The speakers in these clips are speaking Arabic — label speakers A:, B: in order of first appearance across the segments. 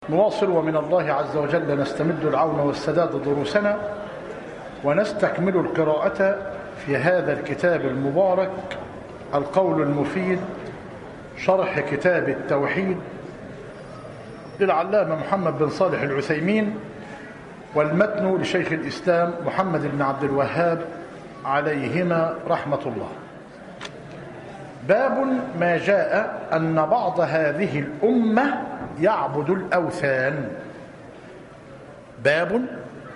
A: نواصل ومن الله عز وجل نستمد العون والسداد دروسنا، ونستكمل القراءة في هذا الكتاب المبارك القول المفيد شرح كتاب التوحيد للعلامة محمد بن صالح العثيمين، والمتن لشيخ الإسلام محمد بن عبد الوهاب عليهما رحمة الله. باب ما جاء أن بعض هذه الأمة يعبد الأوثان. باب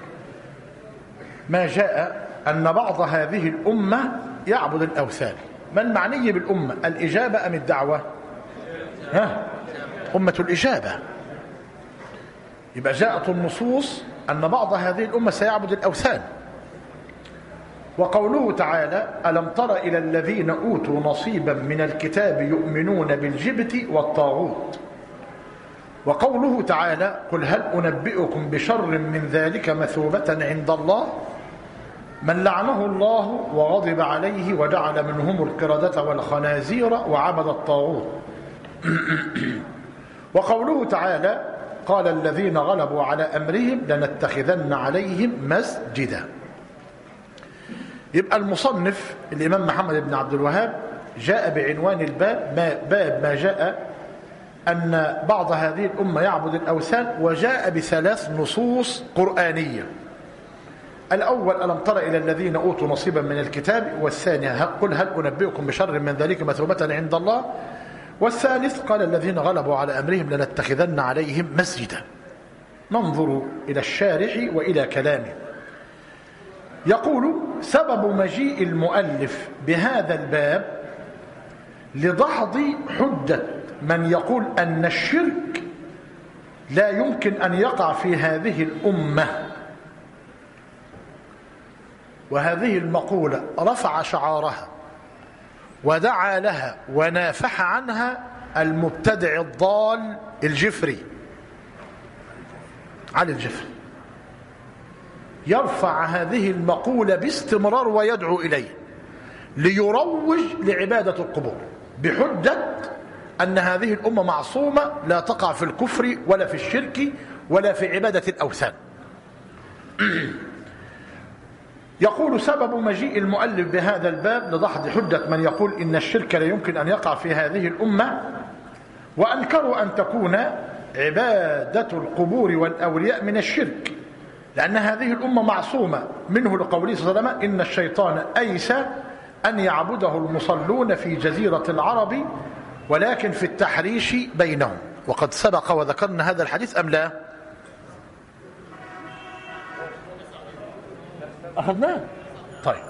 A: ما جاء أن بعض هذه الأمة يعبد الأوثان. ما المعني بالأمة؟ الإجابة أم الدعوة؟ أمة الإجابة. يبقى جاءت النصوص أن بعض هذه الأمة سيعبد الأوثان. وقوله تعالى: ألم تر إلى الذين أوتوا نصيبا من الكتاب يؤمنون بالجبت والطاغوت. وقوله تعالى: قل هل أنبئكم بشر من ذلك مثوبة عند الله من لعنه الله وغضب عليه وجعل منهم القردة والخنازير وعبد الطاغوت. وقوله تعالى: قال الذين غلبوا على أمرهم لنتخذن عليهم مسجدا. يبقى المصنف الإمام محمد بن عبد الوهاب جاء بعنوان الباب باب ما جاء أن بعض هذه الأمة يعبد الأوثان، وجاء بثلاث نصوص قرآنية. الأول: ألم تر إلى الذين أوتوا نصيبا من الكتاب. والثاني: قل هل أنبئكم بشر من ذلك مثوبة عند الله. والثالث: قال الذين غلبوا على أمرهم لنتخذن عليهم مسجدا. ننظر إلى الشارح وإلى كلامه. يقول: سبب مجيء المؤلف بهذا الباب لدحض حجة من يقول أن الشرك لا يمكن أن يقع في هذه الأمة. وهذه المقولة رفع شعارها ودعا لها ونافح عنها المبتدع الضال الجفري، علي الجفري. يرفع هذه المقولة باستمرار ويدعو إليه ليروج لعبادة القبور بحجة أن هذه الأمة معصومة لا تقع في الكفر ولا في الشرك ولا في عبادة الأوثان. يقول: سبب مجيء المؤلف بهذا الباب لدحض حجة من يقول إن الشرك لا يمكن أن يقع في هذه الأمة، وأنكروا أن تكون عبادة القبور والأولياء من الشرك، لأن هذه الأمة معصومة منه، لقوله صلى الله عليه وسلم: إن الشيطان أيس أن يعبده المصلون في جزيرة العرب ولكن في التحريش بينهم. وقد سبق وذكرنا هذا الحديث أم لا؟ أخذناه؟ طيب.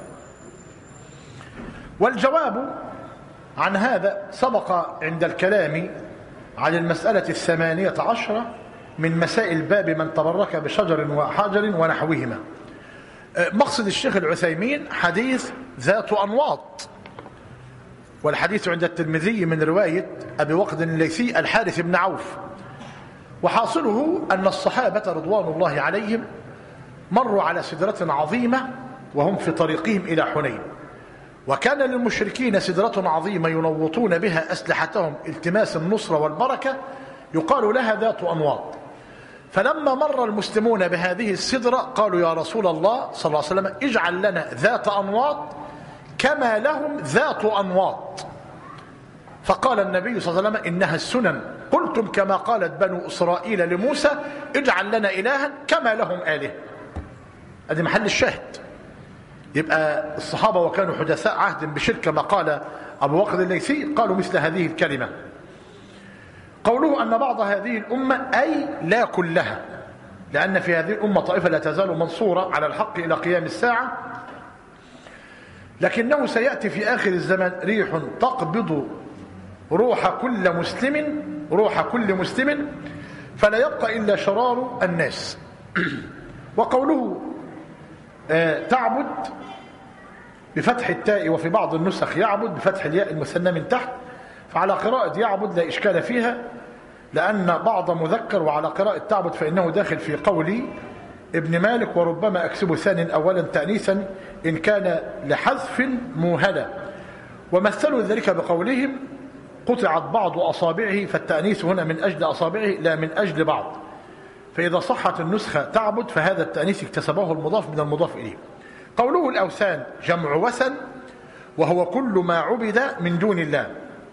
A: والجواب عن هذا سبق عند الكلام عن المسألة 18 من مسائل باب من تبرك بشجر وحجر ونحوهما. مقصد الشيخ العثيمين حديث ذات أنواط، والحديث عند الترمذي من رواية أبي وقد الليثي الحارث بن عوف. وحاصله أن الصحابة رضوان الله عليهم مروا على سدرة عظيمة وهم في طريقهم إلى حنين، وكان للمشركين سدرة عظيمة ينوطون بها أسلحتهم التماس النصر والبركة، يقال لها ذات أنواط. فلما مر المسلمون بهذه السدرة قالوا: يا رسول الله صلى الله عليه وسلم، اجعل لنا ذات أنواط كما لهم ذات أنواط. فقال النبي صلى الله عليه وسلم: إنها السنن، قلتم كما قالت بنو إسرائيل لموسى: اجعل لنا إلها كما لهم آله. هذا محل الشاهد. يبقى الصحابة وكانوا حدثاء عهد بشرك كما قال أبو وقد الليثي قالوا مثل هذه الكلمة. قوله أن بعض هذه الأمة أي لا كلها، لأن في هذه الأمة طائفة لا تزال منصورة على الحق إلى قيام الساعة، لكنه سيأتي في آخر الزمان ريح تقبض روح كل مسلم فلا يبقى إلا شرار الناس. وقوله تعبد بفتح التاء، وفي بعض النسخ يعبد بفتح الياء المثنى من تحت، فعلى قراءة يعبد لا إشكال فيها لأن بعض مذكر، وعلى قراءة تعبد فإنه داخل في قول ابن مالك: وربما أكسب ثاني أولا تأنيثا إن كان لحذف موهلا. ومثلوا ذلك بقولهم: قطعت بعض أصابعه، فالتأنيث هنا من أجل أصابعه لا من أجل بعض، فإذا صحت النسخة تعبد فهذا التأنيث اكتسبه المضاف من المضاف إليه. قوله الأوثان جمع وثن، وهو كل ما عبد من دون الله.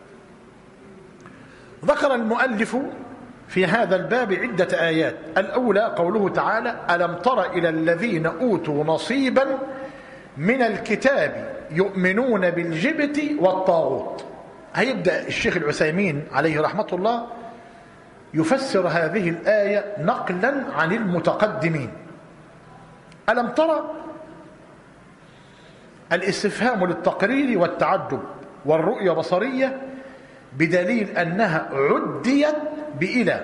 A: ذكر المؤلف في هذا الباب عدة آيات. الأولى قوله تعالى: ألم تر إلى الذين أوتوا نصيبا من الكتاب يؤمنون بالجبت والطاغوت. هيبدأ الشيخ العثيمين عليه رحمة الله يفسر هذه الآية نقلا عن المتقدمين. ألم ترى الاستفهام للتقرير والتعجب والرؤية بصرية، بدليل أنها عديت بإلى،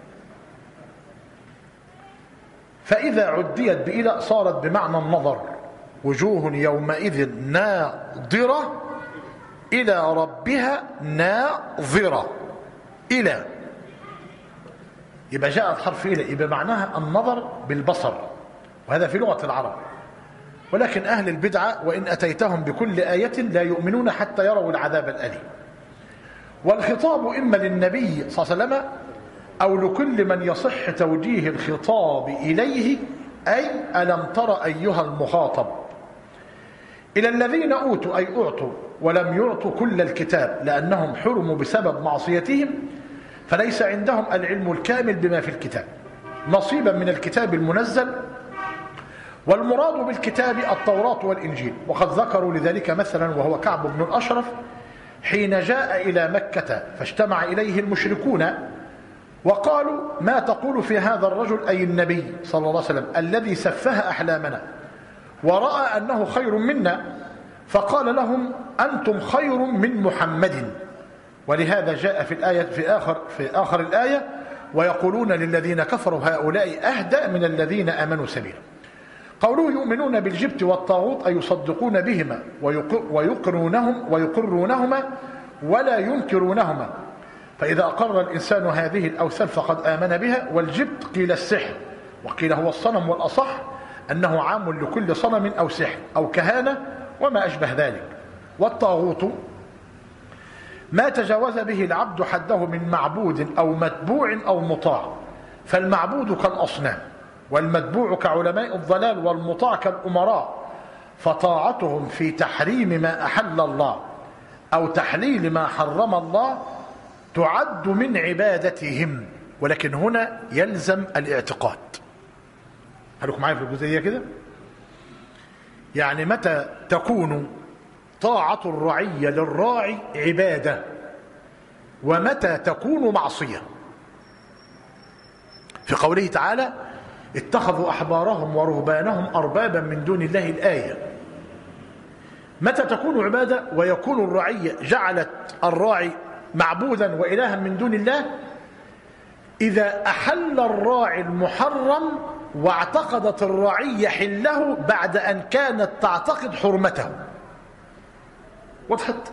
A: فإذا عديت بإلى صارت بمعنى النظر. وجوه يومئذ ناظرة إلى ربها ناظرة. إلى يبقى جاءت حرف إلى يبقى معناها النظر بالبصر، وهذا في لغة العرب. ولكن أهل البدعة وإن أتيتهم بكل آية لا يؤمنون حتى يروا العذاب الأليم. والخطاب إما للنبي صلى الله عليه وسلم أو لكل من يصح توجيه الخطاب إليه، أي ألم تر أيها المخاطب. إلى الذين أوتوا أي أعطوا ولم يعطوا كل الكتاب، لأنهم حرموا بسبب معصيتهم، فليس عندهم العلم الكامل بما في الكتاب، نصيبا من الكتاب المنزل. والمراد بالكتاب التوراة والإنجيل، وقد ذكروا لذلك مثلا وهو كعب بن الأشرف حين جاء إلى مكة فاجتمع إليه المشركون وقالوا: ما تقول في هذا الرجل أي النبي صلى الله عليه وسلم الذي سفه أحلامنا ورأى أنه خير منا؟ فقال لهم: أنتم خير من محمد. ولهذا جاء في الآية في آخر الآية: ويقولون للذين كفروا هؤلاء أهدى من الذين آمنوا سبيلا. قوله يؤمنون بالجبت والطاغوت أي يصدقون بهما ويقرونهما ولا ينكرونهما. فإذا أقر الإنسان هذه الأوثان فقد آمن بها. والجبت قيل السحر، وقيل هو الصنم، والأصح أنه عام لكل صنم أو سحر أو كهانة وما أشبه ذلك. والطاغوت ما تجاوز به العبد حده من معبود أو متبوع أو مطاع، فالمعبود كالأصنام، والمتبوع كعلماء الضلال، والمطاع كالأمراء، فطاعتهم في تحريم ما أحل الله أو تحليل ما حرم الله تعد من عبادتهم. ولكن هنا يلزم الاعتقاد. هلكم معايا في الجزئية كده؟ يعني متى تكون طاعة الرعية للراعي عبادة، ومتى تكون معصية؟ في قوله تعالى: اتخذوا أحبارهم ورهبانهم أربابا من دون الله، الآية. متى تكون عبادة ويكون الرعية جعلت الراعي معبودا وإلها من دون الله؟ إذا أحل الراعي المحرم واعتقدت الرعية حله بعد أن كانت تعتقد حرمته. وضحت؟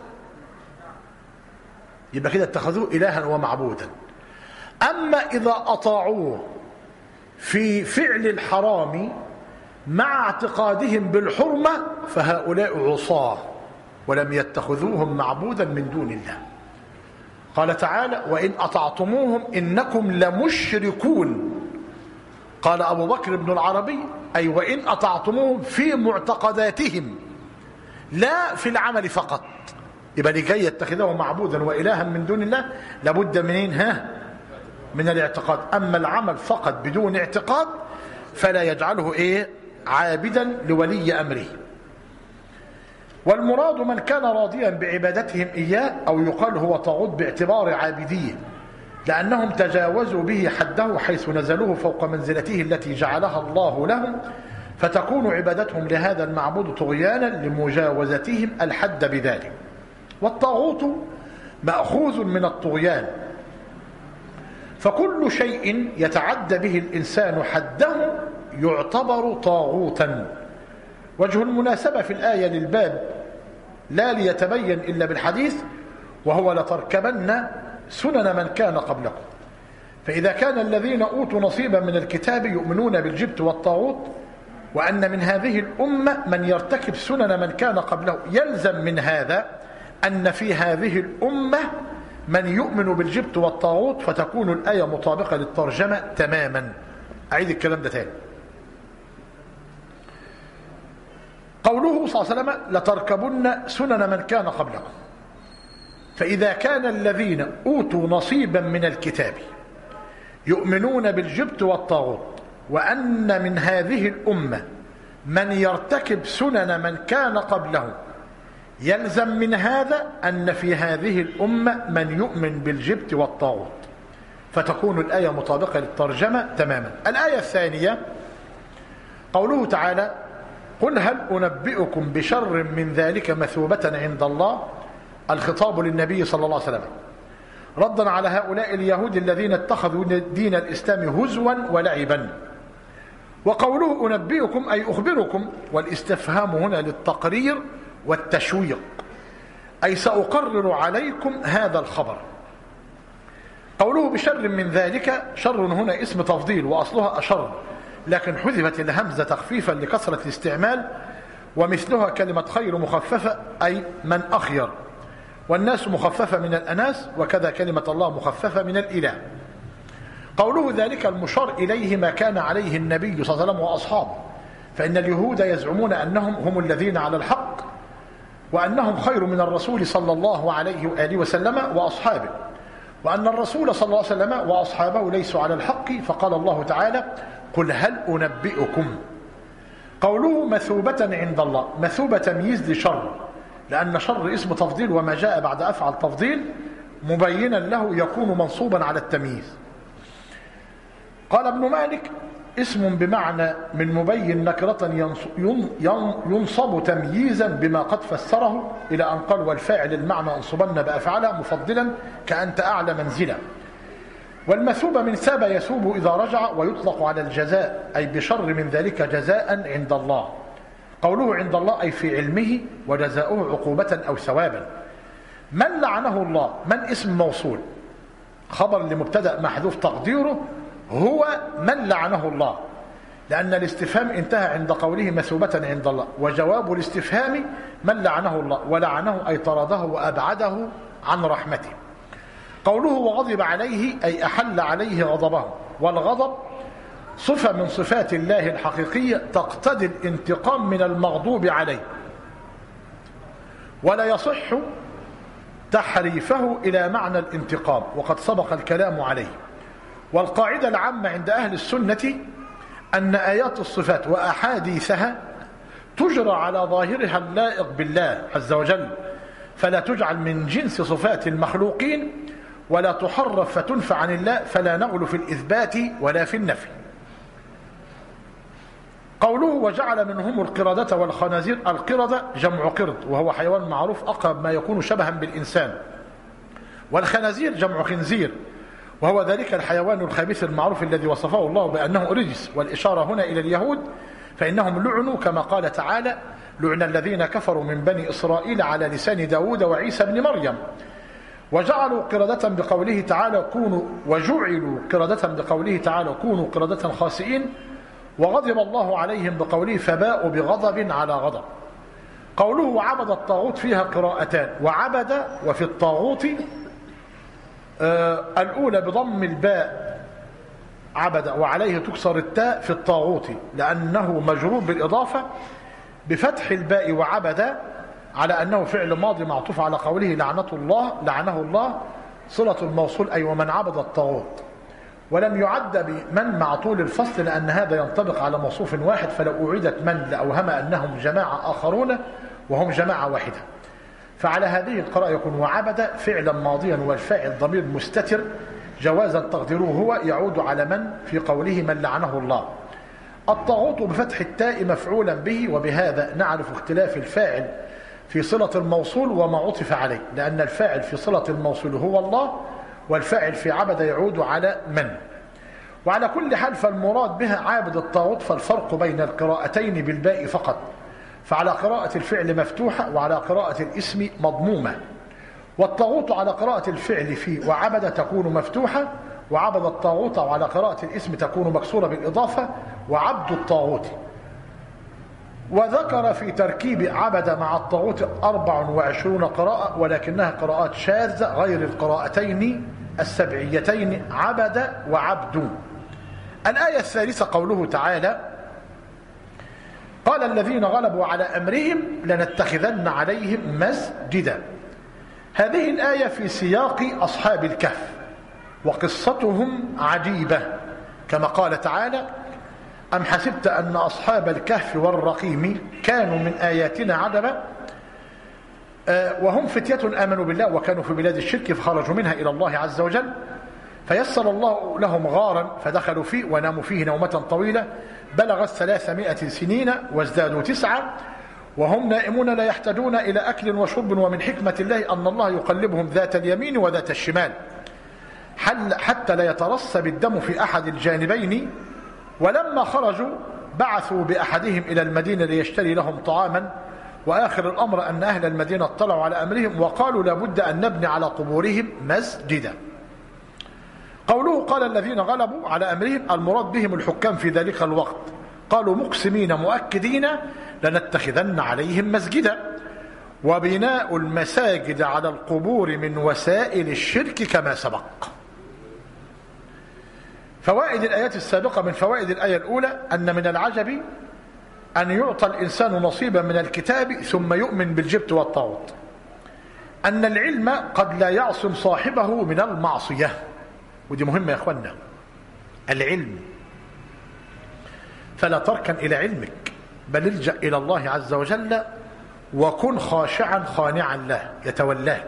A: يبقى كده اتخذوه إلها ومعبودا. أما إذا أطاعوه في فعل الحرام مع اعتقادهم بالحرمة فهؤلاء عصاة ولم يتخذوهم معبودا من دون الله. قال تعالى: وإن أطعتموهم إنكم لمشركون. قال أبو بكر بن العربي: أي وإن أطعتموهم في معتقداتهم لا في العمل فقط. يبقى لكي يتخذه معبودا وإلها من دون الله لابد منين؟ من الاعتقاد. أما العمل فقط بدون اعتقاد فلا يجعله عابدا لولي أمره. والمراد من كان راضيا بعبادتهم إياه، أو يقال هو طاغوت باعتبار عابديه، لأنهم تجاوزوا به حده حيث نزلوه فوق منزلته التي جعلها الله لهم، فتكون عبادتهم لهذا المعبود طغيانا لمجاوزتهم الحد بذلك. والطاغوت مأخوذ من الطغيان، فكل شيء يتعدى به الإنسان حده يعتبر طاغوتا. وجه المناسبة في الآية للباب لا ليتبين إلا بالحديث، وهو لتركبن سنن من كان قبلكم. فإذا كان الذين أوتوا نصيبا من الكتاب يؤمنون بالجبت والطاغوت، وأن من هذه الأمة من يرتكب سنن من كان قبله، يلزم من هذا أن في هذه الأمة من يؤمن بالجبت والطاغوت، فتكون الآية مطابقة للترجمة تماما. أعيد الكلام ده تاني. قوله صلى الله عليه وسلم لتركبن سنن من كان قبلكم، فإذا كان الذين أوتوا نصيبا من الكتاب يؤمنون بالجبت والطاغوت، وأن من هذه الأمة من يرتكب سنن من كان قبله، يلزم من هذا أن في هذه الأمة من يؤمن بالجبت والطاغوت، فتكون الآية مطابقة للترجمة تماما. الآية الثانية قوله تعالى قل هل أنبئكم بشر من ذلك مثوبة عند الله، الخطاب للنبي صلى الله عليه وسلم ردا على هؤلاء اليهود الذين اتخذوا دين الإسلام هزوا ولعبا. وقوله أنبئكم أي أخبركم، والاستفهام هنا للتقرير والتشويق، أي سأقرر عليكم هذا الخبر. قوله بشر من ذلك، شر هنا اسم تفضيل وأصلها أشر، لكن حذفت الهمزة تخفيفا لكثرة الاستعمال، ومثلها كلمة خير مخففة أي من أخير، والناس مخففة من الأناس، وكذا كلمة الله مخففة من الإله. قوله ذلك المشار إليه ما كان عليه النبي صلى الله عليه وسلم وأصحابه، فإن اليهود يزعمون أنهم هم الذين على الحق، وأنهم خير من الرسول صلى الله عليه وآله وسلم وأصحابه، وأن الرسول صلى الله عليه وسلم وأصحابه ليسوا على الحق، فقال الله تعالى قل هل أنبئكم. قوله مثوبة عند الله، مثوبة تمييز لشر، لأن شر اسم تفضيل، وما جاء بعد أفعل تفضيل مبينا له يكون منصوبا على التمييز. قال ابن مالك اسم بمعنى من مبين نكرة ينصب تمييزا بما قد فسره، إلى أن قال والفاعل المعنى انصبن بأفعله مفضلا كأنت أعلى منزلا. والمثوبة من ثاب يثوب إذا رجع، ويطلق على الجزاء أي بشر من ذلك جزاء عند الله. قوله عند الله أي في علمه، وجزاؤه عقوبة أو ثوابا. من لعنه الله، من اسم موصول خبر لمبتدأ محذوف تقديره هو من لعنه الله، لأن الاستفهام انتهى عند قوله مثوبة عند الله، وجواب الاستفهام من لعنه الله، ولعنه أي طرده وأبعده عن رحمته. قوله وغضب عليه أي أحل عليه غضبه، والغضب صفة من صفات الله الحقيقية تقتضي الانتقام من المغضوب عليه، ولا يصح تحريفه إلى معنى الانتقام، وقد سبق الكلام عليه. والقاعدة العامة عند أهل السنة أن آيات الصفات وأحاديثها تجرى على ظاهرها اللائق بالله عز وجل، فلا تجعل من جنس صفات المخلوقين، ولا تحرف فتنفى عن الله، فلا نغل في الإثبات ولا في النفي. قوله وجعل منهم القردة والخنازير، القردة جمع قرد، وهو حيوان معروف أقرب ما يكون شبها بالإنسان، والخنازير جمع خنزير، وهو ذلك الحيوان الخبيث المعروف الذي وصفه الله بأنه رجس، والإشارة هنا إلى اليهود، فإنهم لعنوا كما قال تعالى لعن الذين كفروا من بني إسرائيل على لسان داود وعيسى بن مريم. وجعلوا قردة بقوله تعالى كونوا، وجعلوا قردة بقوله تعالى كونوا قردة خاسئين، وغضب الله عليهم بقوله فباءوا بغضب على غضب. قوله وعبد الطاغوت فيها قراءتان، وعبد وفي الطاغوت الأولى بضم الباء عبد، وعليه تكسر التاء في الطاغوت لأنه مجرور بالإضافة، بفتح الباء وعبد على أنه فعل ماضي معطوف على قوله لعنه الله صلة الموصول أي ومن عبد الطاغوت، ولم يعد بمن مع طول الفصل لأن هذا ينطبق على موصوف واحد، فلو أعيدت من لأوهم أنهم جماعة آخرون وهم جماعة واحدة. فعلى هذه القراءة يكون وعبد فعلا ماضيا والفاعل ضمير مستتر، جوازا تقديره هو يعود على من في قوله من لعنه الله. الطاغوت بفتح التاء مفعولا به، وبهذا نعرف اختلاف الفاعل في صلة الموصول وما عطف عليه، لأن الفاعل في صلة الموصول هو الله، والفاعل في عبد يعود على من. وعلى كل حال فالمراد بها عابد الطاغوت، فالفرق بين القراءتين بالباء فقط، فعلى قراءة الفعل مفتوحة وعلى قراءة الاسم مضمومة. والطاغوت على قراءة الفعل في وعبد تكون مفتوحة، وعبد الطاغوت وعلى قراءة الاسم تكون مكسورة بالإضافة وعبد الطاغوت. وذكر في تركيب عبد مع الطاغوت 24 قراءة، ولكنها قراءات شاذة غير القراءتين السبعيتين عبد وعبد. الآية الثالثة قوله تعالى: قال الذين غلبوا على أمرهم لنتخذن عليهم مسجدا. هذه الآية في سياق أصحاب الكهف، وقصتهم عجيبة، كما قال تعالى: أم حسبت أن أصحاب الكهف والرقيم كانوا من آياتنا عجبا وهم فتية آمنوا بالله وكانوا في بلاد الشرك فخرجوا منها إلى الله عز وجل فيسر الله لهم غارا فدخلوا فيه وناموا فيه نومة طويلة بلغت 300 سنين وازدادوا 9 وهم نائمون لا يحتاجون إلى أكل وشرب. ومن حكمة الله أن الله يقلبهم ذات اليمين وذات الشمال حتى لا يترسب الدم في أحد الجانبين. ولما خرجوا بعثوا بأحدهم إلى المدينة ليشتري لهم طعاما، وآخر الأمر أن أهل المدينة اطلعوا على أمرهم وقالوا لابد أن نبني على قبورهم مسجدا. قوله قال الذين غلبوا على أمرهم المراد بهم الحكام في ذلك الوقت، قالوا مقسمين مؤكدين لنتخذن عليهم مسجدا. وبناء المساجد على القبور من وسائل الشرك كما سبق. فوائد الآيات السابقة: من فوائد الآية الأولى أن من العجب أن يعطى الإنسان نصيبا من الكتاب ثم يؤمن بالجبت والطاغوت. أن العلم قد لا يعصم صاحبه من المعصية، ودي مهمة يا أخوانا، العلم. فلا تركن إلى علمك بل الجأ إلى الله عز وجل وكن خاشعا خانعا له يتولاك.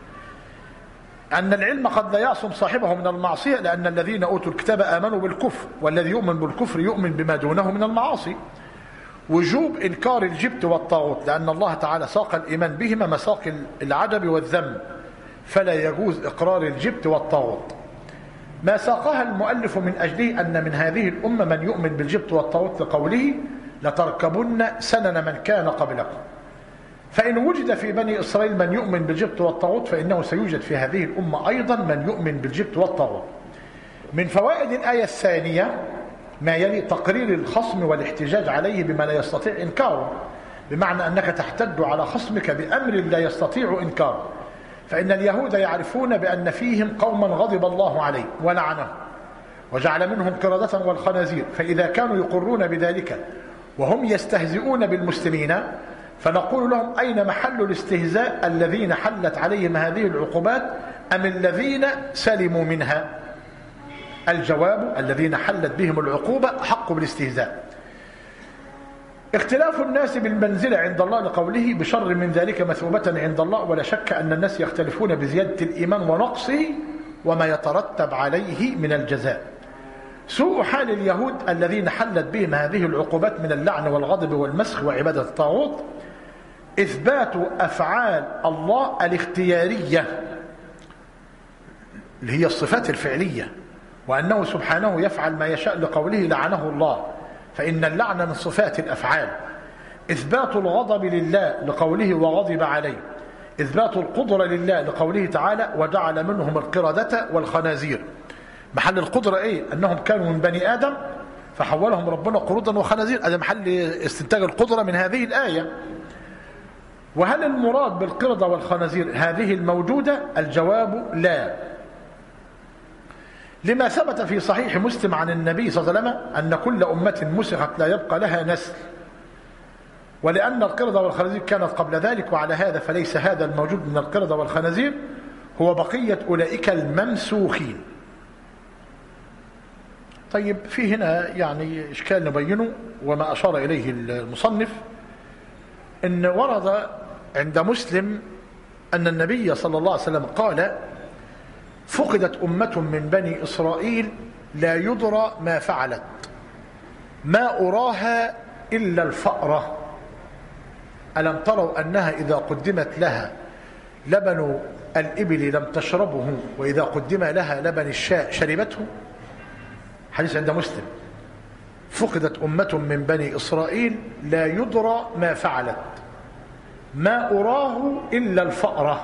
A: أن العلم قد لا يعصم صاحبه من المعصية، لأن الذين أوتوا الكتاب آمنوا بالكفر، والذي يؤمن بالكفر يؤمن بما دونه من المعاصي. وجوب إنكار الجبت والطاغوت، لأن الله تعالى ساق الإيمان بهما مساق العجب والذم، فلا يجوز إقرار الجبت والطاغوت. ما ساقها المؤلف من أجله أن من هذه الأمة من يؤمن بالجبت والطاغوت لقوله لتركبن سنن من كان قبلكم. فإن وجد في بني إسرائيل من يؤمن بالجبت والطاغوت فإنه سيوجد في هذه الأمة أيضا من يؤمن بالجبت والطاغوت. من فوائد الآية الثانية ما يلي: تقرير الخصم والاحتجاج عليه بما لا يستطيع إنكاره، بمعنى أنك تحتج على خصمك بأمر لا يستطيع إنكاره. فإن اليهود يعرفون بأن فيهم قوما غضب الله عليه ولعنهم وجعل منهم قردة والخنازير، فإذا كانوا يقرون بذلك وهم يستهزئون بالمسلمين فنقول لهم: أين محل الاستهزاء الذين حلت عليهم هذه العقوبات أم الذين سلموا منها؟ الجواب: الذين حلت بهم العقوبة حق بالاستهزاء. اختلاف الناس بالمنزلة عند الله لقوله بشر من ذلك مثوبة عند الله، ولا شك أن الناس يختلفون بزيادة الإيمان ونقصه وما يترتب عليه من الجزاء. سوء حال اليهود الذين حلت بهم هذه العقوبات من اللعن والغضب والمسخ وعبادة الطاغوت إثبات أفعال الله الاختيارية اللي هي الصفات الفعلية، وأنه سبحانه يفعل ما يشاء لقوله لعنه الله، فإن اللعن من صفات الأفعال. إثبات الغضب لله لقوله وغضب عليه. إثبات القدرة لله لقوله تعالى وجعل منهم القردة والخنازير. محل القدرة إيه؟ أنهم كانوا من بني آدم فحولهم ربنا قردا وخنازير، هذا محل استنتاج القدرة من هذه الآية. وهل المراد بالقردة والخنازير هذه الموجودة؟ الجواب لا، لما ثبت في صحيح مسلم عن النبي صلى الله عليه وسلم أن كل أمة مسخت لا يبقى لها نسل، ولأن القردة والخنازير كانت قبل ذلك، وعلى هذا فليس هذا الموجود من القردة والخنازير هو بقية أولئك الممسوخين. طيب، في هنا يعني إشكال نبينه وما أشار إليه المصنف، إن ورد عند مسلم أن النبي صلى الله عليه وسلم قال: فقدت أمة من بني إسرائيل لا يدرى ما فعلت، ما أراها إلا الفأرة، ألم تروا أنها إذا قدمت لها لبن الإبل لم تشربه وإذا قدم لها لبن الشاء شربته. حديث عند مسلم: فقدت أمة من بني إسرائيل لا يدرى ما فعلت، ما أراه إلا الفأرة.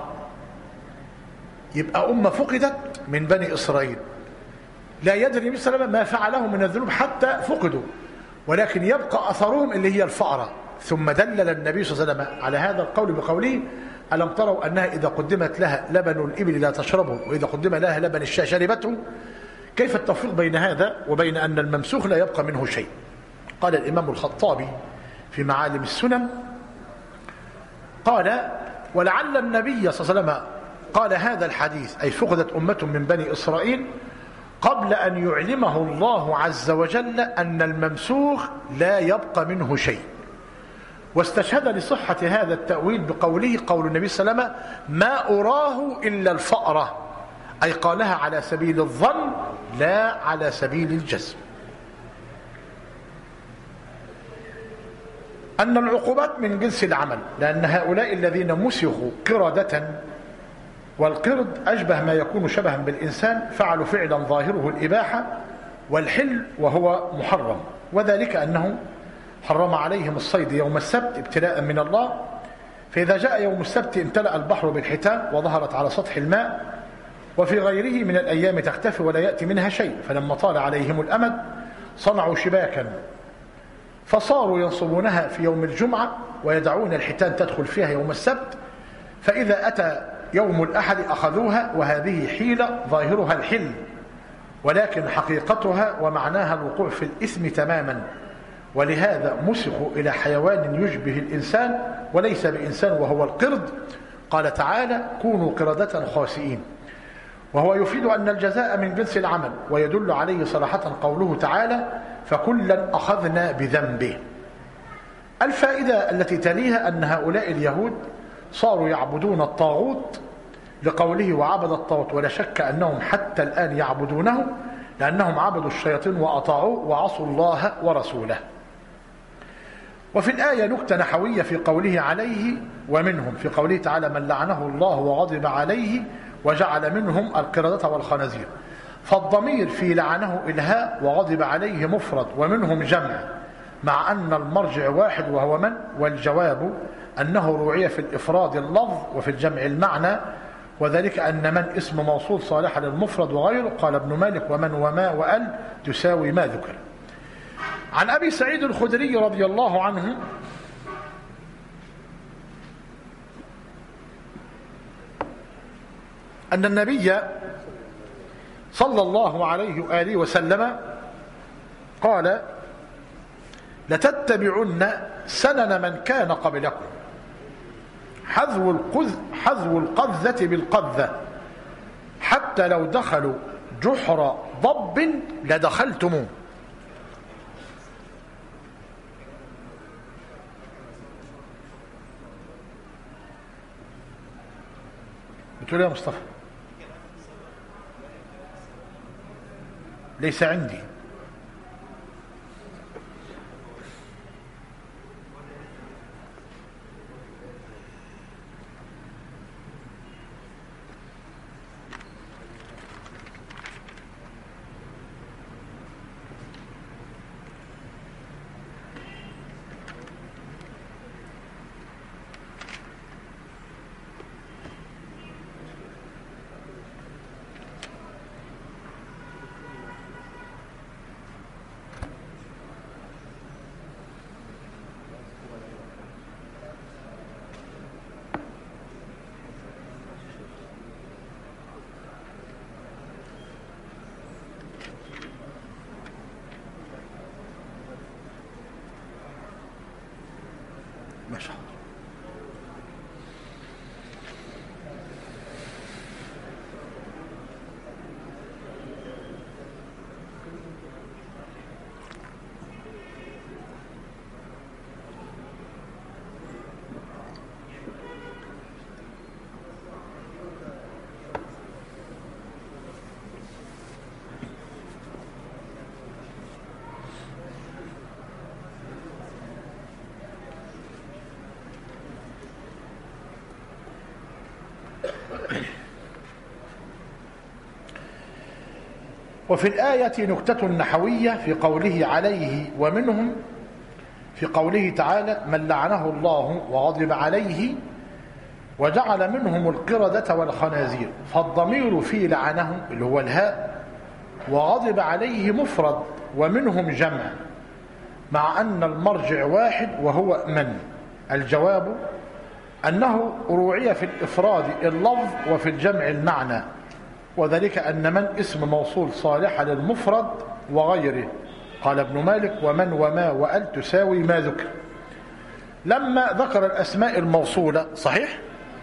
A: يبقى أمة فقدت من بني إسرائيل لا يدري مثل ما فعله من الذنوب حتى فقدوا، ولكن يبقى أثرهم اللي هي الفأرة. ثم دلل النبي صلى الله عليه وسلم على هذا القول بقوله: ألم تروا أنها إذا قدمت لها لبن الإبل لا تشربه وإذا قدم لها لبن الشاة شربته. كيف التوفيق بين هذا وبين أن الممسوخ لا يبقى منه شيء؟ قال الإمام الخطابي في معالم السنن قال: ولعل النبي صلى الله عليه وسلم قال هذا الحديث، أي فقدت أمة من بني إسرائيل، قبل أن يعلمه الله عز وجل أن الممسوخ لا يبقى منه شيء. واستشهد لصحة هذا التأويل بقوله قول النبي صلى الله عليه وسلم: ما أراه إلا الفأرة، أي قالها على سبيل الظن لا على سبيل الجزم. أن العقوبات من جنس العمل، لأن هؤلاء الذين مسخوا قردة، والقرد أشبه ما يكون شبها بالإنسان، فعلوا فعلا ظاهره الإباحة والحل وهو محرم، وذلك أنه حرم عليهم الصيد يوم السبت ابتلاء من الله، فإذا جاء يوم السبت امتلأ البحر بالحيتان وظهرت على سطح الماء، وفي غيره من الأيام تختفي ولا يأتي منها شيء، فلما طال عليهم الأمد صنعوا شباكا فصاروا ينصبونها في يوم الجمعة ويدعون الحيتان تدخل فيها يوم السبت، فإذا أتى يوم الأحد أخذوها، وهذه حيلة ظاهرها الحل ولكن حقيقتها ومعناها الوقوع في الإثم تماما، ولهذا مسخوا إلى حيوان يشبه الإنسان وليس بإنسان وهو القرد. قال تعالى: كونوا قردة خاسئين، وهو يفيد أن الجزاء من جنس العمل، ويدل عليه صراحة قوله تعالى: فكلا أخذنا بذنبه. الفائدة التي تليها أن هؤلاء اليهود صاروا يعبدون الطاغوت لقوله: وعبد الطاغوت، ولا شك أنهم حتى الآن يعبدونه، لأنهم عبدوا الشياطين وأطاعوه وعصوا الله ورسوله. وفي الآية نكتة نحوية في قوله عليه ومنهم، في قوله تعالى: من لعنه الله وغضب عليه وجعل منهم القردة والخنازير، فالضمير في لعنه إلهاء وغضب عليه مفرد ومنهم جمع، مع أن المرجع واحد وهو من، والجواب أنه روعي في الإفراد اللفظ وفي الجمع المعنى، وذلك أن من اسم موصول صالح للمفرد وغيره. قال ابن مالك: ومن وما وأل تساوي ما ذكر. عن أبي سعيد الخدري رضي الله عنه أن النبي صلى الله عليه وآله وسلم قال: لتتبعن سنن من كان قبلكم حذو القذة بالقذة، حتى لو دخلوا جحر ضب لدخلتموه. بتقول يا مصطفى؟ ليس عندي. ما شاء الله. وفي الآية نكتة نحوية في قوله عليه ومنهم، في قوله تعالى: من لعنه الله وغضب عليه وجعل منهم القردة والخنازير، فالضمير في لعنه اللي هو الهاء، وغضب عليه مفرد ومنهم جمع، مع أن المرجع واحد وهو من. الجواب أنه روعي في الإفراد اللفظ وفي الجمع المعنى، وذلك أن من اسم موصول صالحة للمفرد وغيره. قال ابن مالك: ومن وما وأل تساوي ما ذكر. لما ذكر الأسماء الموصولة صحيح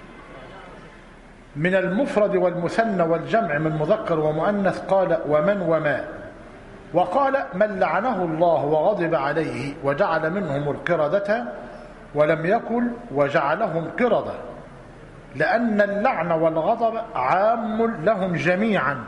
A: من المفرد والمثنى والجمع من مذكر ومؤنث قال: ومن وما. وقال: من لعنه الله وغضب عليه وجعل منهم القردة ولم يكن وجعلهم قردة، لأن اللعن والغضب عام لهم جميعا،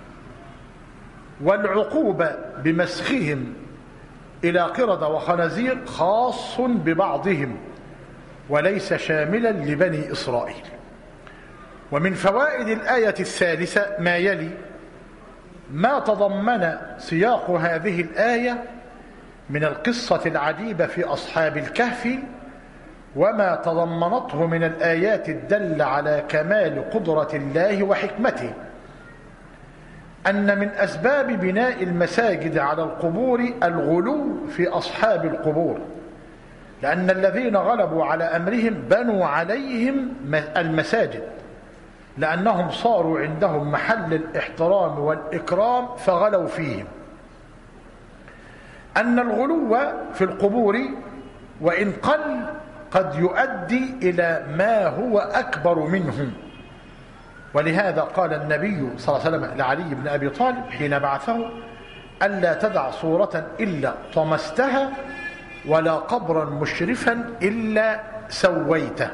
A: والعقوبة بمسخهم إلى قردة وخنازير خاص ببعضهم وليس شاملا لبني إسرائيل. ومن فوائد الآية الثالثة ما يلي: ما تضمن سياق هذه الآية من القصة العجيبة في أصحاب الكهف، وما تضمنته من الآيات الدالة على كمال قدرة الله وحكمته. أن من أسباب بناء المساجد على القبور الغلو في أصحاب القبور، لأن الذين غلبوا على أمرهم بنوا عليهم المساجد، لأنهم صاروا عندهم محل الاحترام والإكرام فغلوا فيهم. أن الغلو في القبور وإن قل قد يؤدي إلى ما هو أكبر منه، ولهذا قال النبي صلى الله عليه وسلم لعلي بن أبي طالب حين بعثه: ألا تدع صورة إلا طمستها ولا قبرا مشرفا إلا سويته.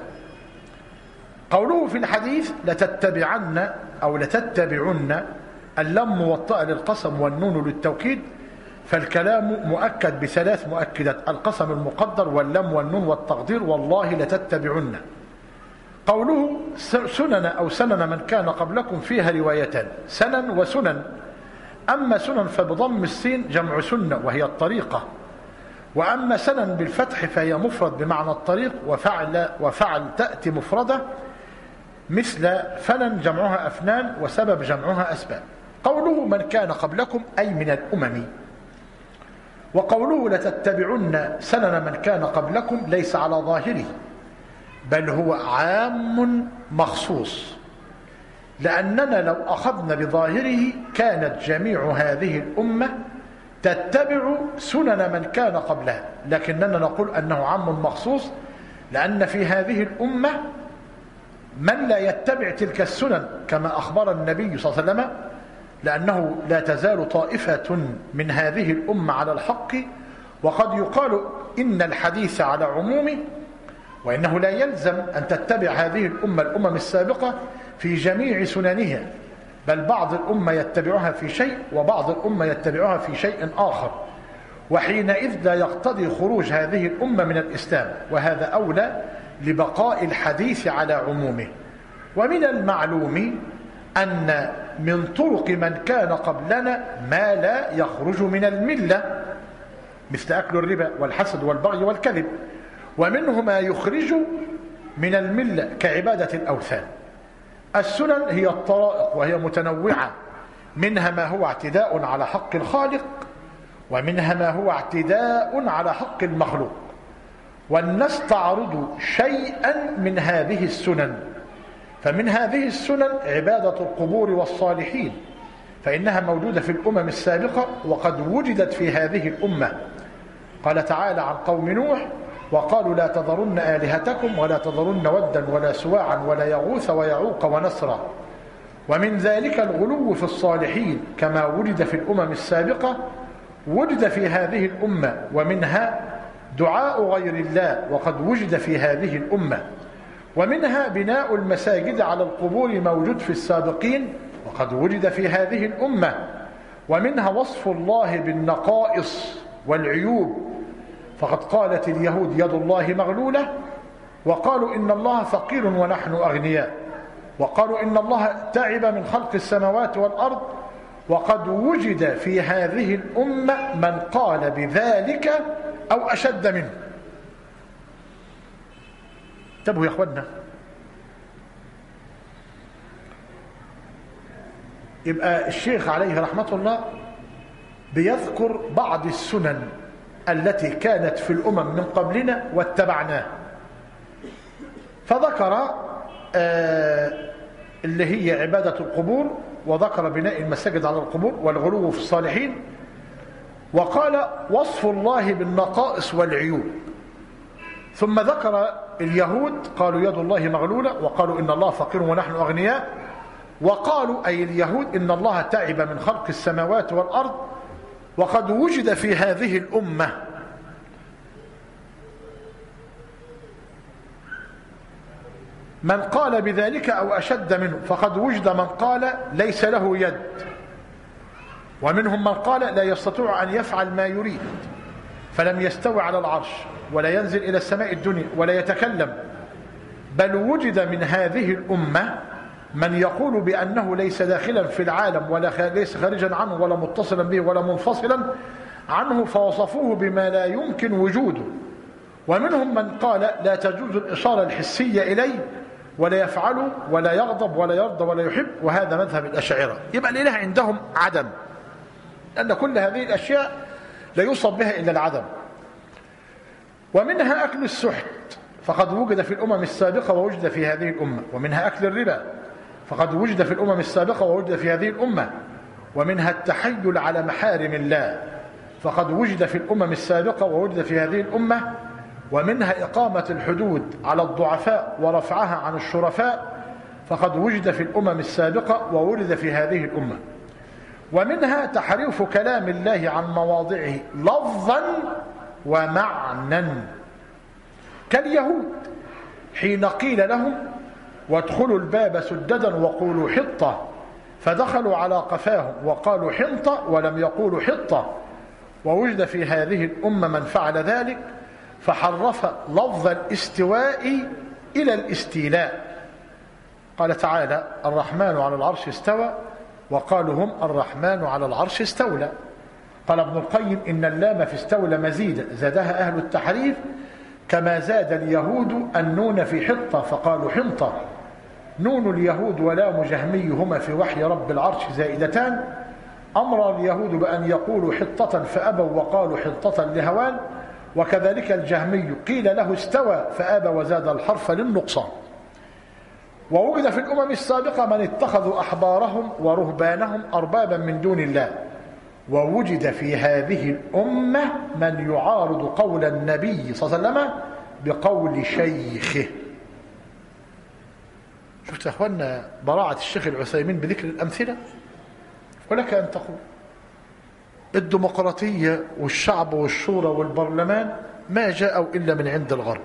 A: قوله في الحديث: لتتبعن أو لتتبعن، اللام موطأة للقسم والنون للتوكيد، فالكلام مؤكد بثلاث مؤكدات: القسم المقدر واللام والنون والتقدير، والله لتتبعن. قوله سنن أو سنن من كان قبلكم فيها روايتان: سنن وسنن. أما سنن فبضم السين جمع سنة وهي الطريقة، وأما سنن بالفتح فهي مفرد بمعنى الطريق، وفعل تأتي مفردة مثل فنن جمعها أفنان وسبب جمعها أسباب. قوله من كان قبلكم أي من الأمم. وقوله لتتبعن سنن من كان قبلكم ليس على ظاهره، بل هو عام مخصوص، لأننا لو أخذنا بظاهره كانت جميع هذه الأمة تتبع سنن من كان قبلها، لكننا نقول أنه عام مخصوص، لأن في هذه الأمة من لا يتبع تلك السنن كما أخبر النبي صلى الله عليه وسلم، لأنه لا تزال طائفة من هذه الأمة على الحق. وقد يقال إن الحديث على عمومه، وإنه لا يلزم أن تتبع هذه الأمم السابقة في جميع سننها، بل بعض الأمة يتبعها في شيء وبعض الأمة يتبعها في شيء آخر، وحينئذ لا يقتضي خروج هذه الأمة من الإسلام، وهذا أولى لبقاء الحديث على عمومه. ومن المعلوم أن من طرق من كان قبلنا ما لا يخرج من الملة، مثل أكل الربا والحسد والبغي والكذب، ومنه ما يخرج من الملة كعبادة الأوثان. السنن هي الطرائق وهي متنوعة، منها ما هو اعتداء على حق الخالق، ومنها ما هو اعتداء على حق المخلوق، ولنستعرض شيئا من هذه السنن. فمن هذه السنن عبادة القبور والصالحين، فإنها موجودة في الأمم السابقة وقد وجدت في هذه الأمة. قال تعالى عن قوم نوح: وقالوا لا تذرن آلهتكم ولا تذرن ودا ولا سواعا ولا يغوث ويعوق ونسرا. ومن ذلك الغلو في الصالحين كما وجد في الأمم السابقة وجد في هذه الأمة، ومنها دعاء غير الله وقد وجد في هذه الأمة، ومنها بناء المساجد على القبور موجود في السابقين وقد وجد في هذه الأمة، ومنها وصف الله بالنقائص والعيوب، فقد قالت اليهود يد الله مغلولة، وقالوا إن الله فقير ونحن أغنياء، وقالوا إن الله تعب من خلق السماوات والأرض، وقد وجد في هذه الأمة من قال بذلك أو أشد منه. انتبهوا يا أخوانا، يبقى الشيخ عليه رحمة الله بيذكر بعض السنن التي كانت في الأمم من قبلنا واتبعناها، فذكر اللي هي عبادة القبور وذكر بناء المساجد على القبور والغلو في الصالحين، وقال وصف الله بالنقائص والعيوب. ثم ذكر اليهود قالوا يد الله مغلولة، وقالوا إن الله فقير ونحن أغنياء، وقالوا أي اليهود إن الله تعب من خلق السماوات والأرض. وقد وجد في هذه الأمة من قال بذلك أو أشد منه، فقد وجد من قال ليس له يد، ومنهم من قال لا يستطيع أن يفعل ما يريد، فلم يستوي على العرش ولا ينزل إلى السماء الدنيا ولا يتكلم. بل وجد من هذه الأمة من يقول بأنه ليس داخلا في العالم ولا ليس خارجا عنه ولا متصلا به ولا منفصلا عنه، فوصفوه بما لا يمكن وجوده. ومنهم من قال لا تجوز الإشارة الحسية إليه، ولا يفعل ولا يغضب ولا يرضى ولا يحب، وهذا مذهب الأشاعرة. يبقى الإله عندهم عدم، لأن كل هذه الأشياء لا يوصف بها إلا العدم. ومنها أكل السحت، فقد وجد في الأمم السابقة ووجد في هذه الأمة. ومنها أكل الربا، فقد وجد في الأمم السابقة ووجد في هذه الأمة. ومنها التحيل على محارم الله، فقد وجد في الأمم السابقة ووجد في هذه الأمة. ومنها إقامة الحدود على الضعفاء ورفعها عن الشرفاء، فقد وجد في الأمم السابقة وولد في هذه الأمة. ومنها تحريف كلام الله عن مواضعه لفظا ومعنى، كاليهود حين قيل لهم وادخلوا الباب سددا وقولوا حطة، فدخلوا على قفاهم وقالوا حنطة ولم يقولوا حطة. ووجد في هذه الأمة من فعل ذلك، فحرف لفظ الاستواء إلى الاستيلاء. قال تعالى الرحمن على العرش استوى، وقالوا هم الرحمن على العرش استولى. قال ابن القيم إن اللام في استولى مزيدة زادها أهل التحريف، كما زاد اليهود النون في حطة فقالوا حنطة. نون اليهود ولام جهمي هما في وحي رب العرش زائدتان، أمر اليهود بأن يقولوا حطة فأبوا وقالوا حطة لهوان. وكذلك الجهمي قيل له استوى فأبى وزاد الحرف للنقصان. ووجد في الأمم السابقة من اتخذوا أحبارهم ورهبانهم أربابا من دون الله. ووجد في هذه الأمة من يعارض قول النبي صلى الله عليه وسلم بقول شيخه. شفت يا أخوانا براعة الشيخ العثيمين بذكر الأمثلة. ولك أن تقول الديمقراطية والشعب والشورى والبرلمان ما جاءوا إلا من عند الغرب،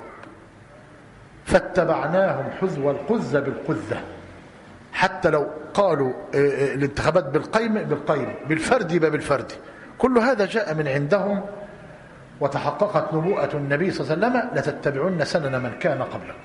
A: فاتبعناهم حذو القذة بالقذة. حتى لو قالوا الانتخابات بالقيم بالفرد يبقى بالفرد، كل هذا جاء من عندهم. وتحققت نبوءة النبي صلى الله عليه وسلم لتتبعن سنن من كان قبلكم.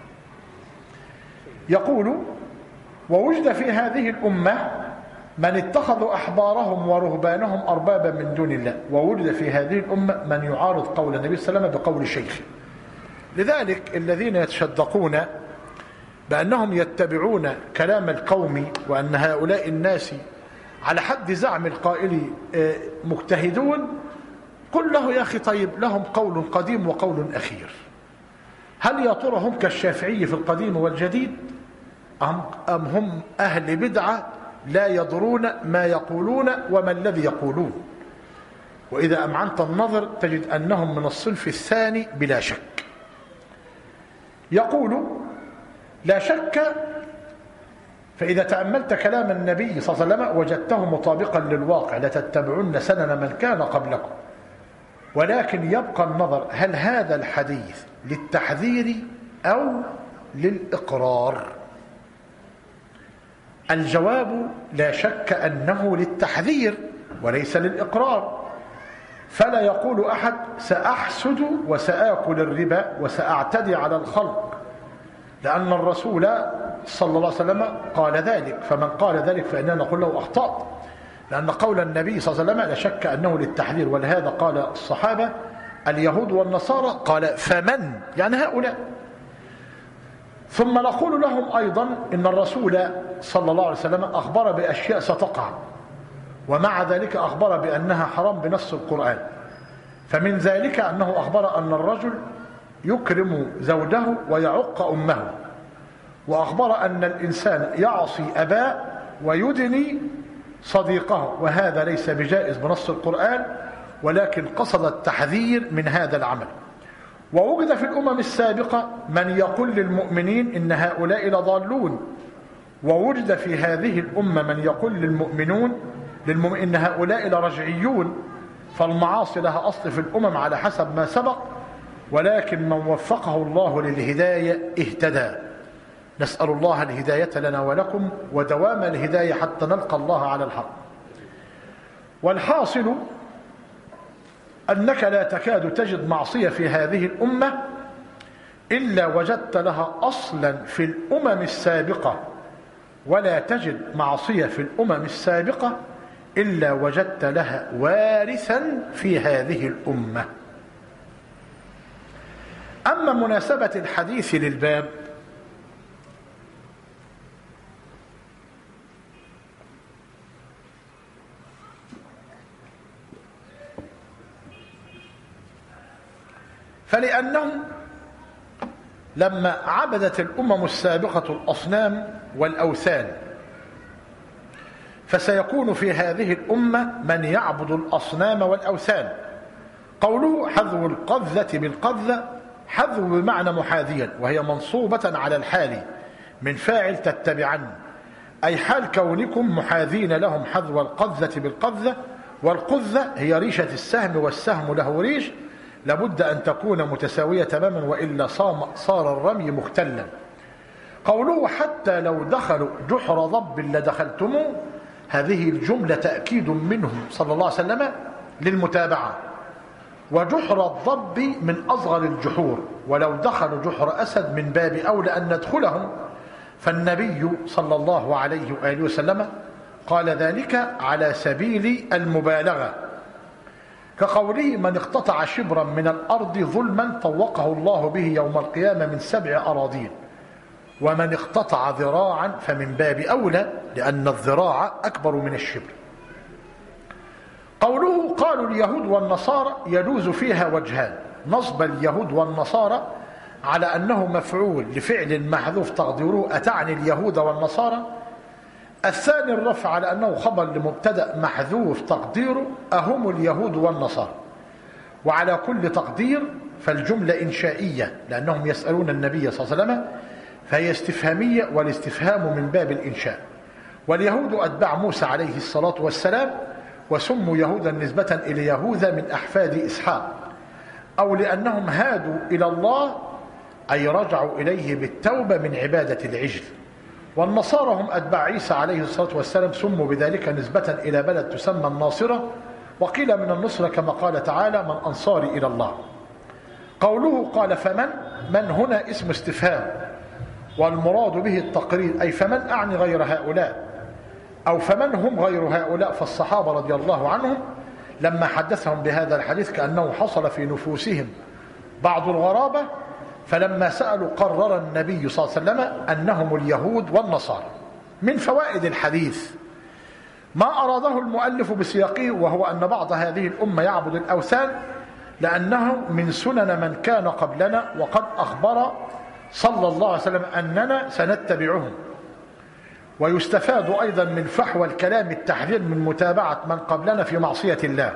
A: يقول ووجد في هذه الأمة من اتخذوا أحبارهم ورهبانهم أربابا من دون الله. ووجد في هذه الأمة من يعارض قول النبي صلى الله عليه وسلم بقول شيخ. لذلك الذين يتشدقون بأنهم يتبعون كلام القوم وأن هؤلاء الناس على حد زعم القائل مجتهدون، قل له يا أخي طيب لهم قول قديم وقول أخير. هل يا ترى هم كالشافعي في القديم والجديد، أم هم أهل بدعة لا يدرون ما يقولون وما الذي يقولون؟ وإذا أمعنت النظر تجد أنهم من الصنف الثاني بلا شك. يقول لا شك، فإذا تأملت كلام النبي صلى الله عليه وسلم وجدته مطابقا للواقع لتتبعن سنن من كان قبلكم. ولكن يبقى النظر هل هذا الحديث للتحذير أو للإقرار؟ الجواب لا شك أنه للتحذير وليس للإقرار. فلا يقول أحد سأحسد وسآكل الربا وسأعتدي على الخلق، لأن الرسول صلى الله عليه وسلم قال ذلك، فمن قال ذلك فإننا نقول له أخطأت، لأن قول النبي صلى الله عليه وسلم لا شك أنه للتحذير. ولهذا قال الصحابة اليهود والنصارى قال فمن، يعني هؤلاء. ثم نقول لهم أيضا إن الرسول صلى الله عليه وسلم أخبر بأشياء ستقع، ومع ذلك أخبر بأنها حرام بنص القرآن. فمن ذلك أنه أخبر أن الرجل يكرم زوجه ويعق أمه، وأخبر أن الإنسان يعصي أباه ويدني صديقه، وهذا ليس بجائز بنص القرآن، ولكن قصد التحذير من هذا العمل. ووجد في الأمم السابقة من يقول للمؤمنين إن هؤلاء لضالون، ووجد في هذه الأمة من يقول للمؤمنين إن هؤلاء لرجعيون. فالمعاصي لها أصل في الأمم على حسب ما سبق، ولكن من وفقه الله للهداية اهتدى. نسأل الله الهداية لنا ولكم ودوام الهداية حتى نلقى الله على الحق. والحاصل أنك لا تكاد تجد معصية في هذه الأمة إلا وجدت لها أصلا في الأمم السابقة، ولا تجد معصية في الأمم السابقة إلا وجدت لها وارثا في هذه الأمة. أما مناسبة الحديث للباب فلأنهم لما عبدت الأمم السابقة الأصنام والأوثان، فسيكون في هذه الأمة من يعبد الأصنام والأوثان. قوله حذو القذة بالقذة، حذو بمعنى محاذيا، وهي منصوبة على الحال من فاعل تتبعن، أي حال كونكم محاذين لهم حذو القذة بالقذة. والقذة هي ريشة السهم، والسهم له ريش، لابد أن تكون متساوية تماما، وإلا صار الرمي مختلا. قوله حتى لو دخلوا جحر ضب لدخلتموه، هذه الجملة تأكيد منهم صلى الله عليه وسلم للمتابعة. وجحر الضب من أصغر الجحور، ولو دخلوا جحر أسد من باب أولى أن ندخلهم، فالنبي صلى الله عليه وآله وسلم قال ذلك على سبيل المبالغة، كقوله من اقتطع شبرا من الأرض ظلما طوقه الله به يوم القيامة من 7 أراضين، ومن اقتطع ذراعا فمن باب أولى، لأن الذراع أكبر من الشبر. قوله قالوا اليهود والنصارى يجوز فيها وجهان: نصب اليهود والنصارى على أنه مفعول لفعل محذوف تقديره أتعني اليهود والنصارى. الثاني الرفع على أنه خبر لمبتدأ محذوف تقديره أهم اليهود والنصارى. وعلى كل تقدير فالجملة إنشائية، لأنهم يسألون النبي صلى الله عليه وسلم، فهي استفهامية، والاستفهام من باب الإنشاء. واليهود أتباع موسى عليه الصلاة والسلام، وسموا يهودا نسبة إلى يهوذا من أحفاد إسحاق، أو لأنهم هادوا إلى الله أي رجعوا إليه بالتوبة من عبادة العجل. والنصارى هم أتباع عيسى عليه الصلاة والسلام، سموا بذلك نسبة إلى بلد تسمى الناصرة، وقيل من النصرة كما قال تعالى من أنصاري إلى الله. قوله قال فمن، من هنا اسم استفهام، والمراد به التقرير، أي فمن أعني غير هؤلاء، أو فمن هم غير هؤلاء. فالصحابة رضي الله عنهم لما حدثهم بهذا الحديث كأنه حصل في نفوسهم بعض الغرابة، فلما سألوا قرر النبي صلى الله عليه وسلم أنهم اليهود والنصارى. من فوائد الحديث ما أراده المؤلف بسياقه، وهو أن بعض هذه الأمة يعبد الأوثان لأنه من سنن من كان قبلنا، وقد أخبر صلى الله عليه وسلم أننا سنتبعهم. ويستفاد أيضا من فحوى الكلام التحذير من متابعة من قبلنا في معصية الله،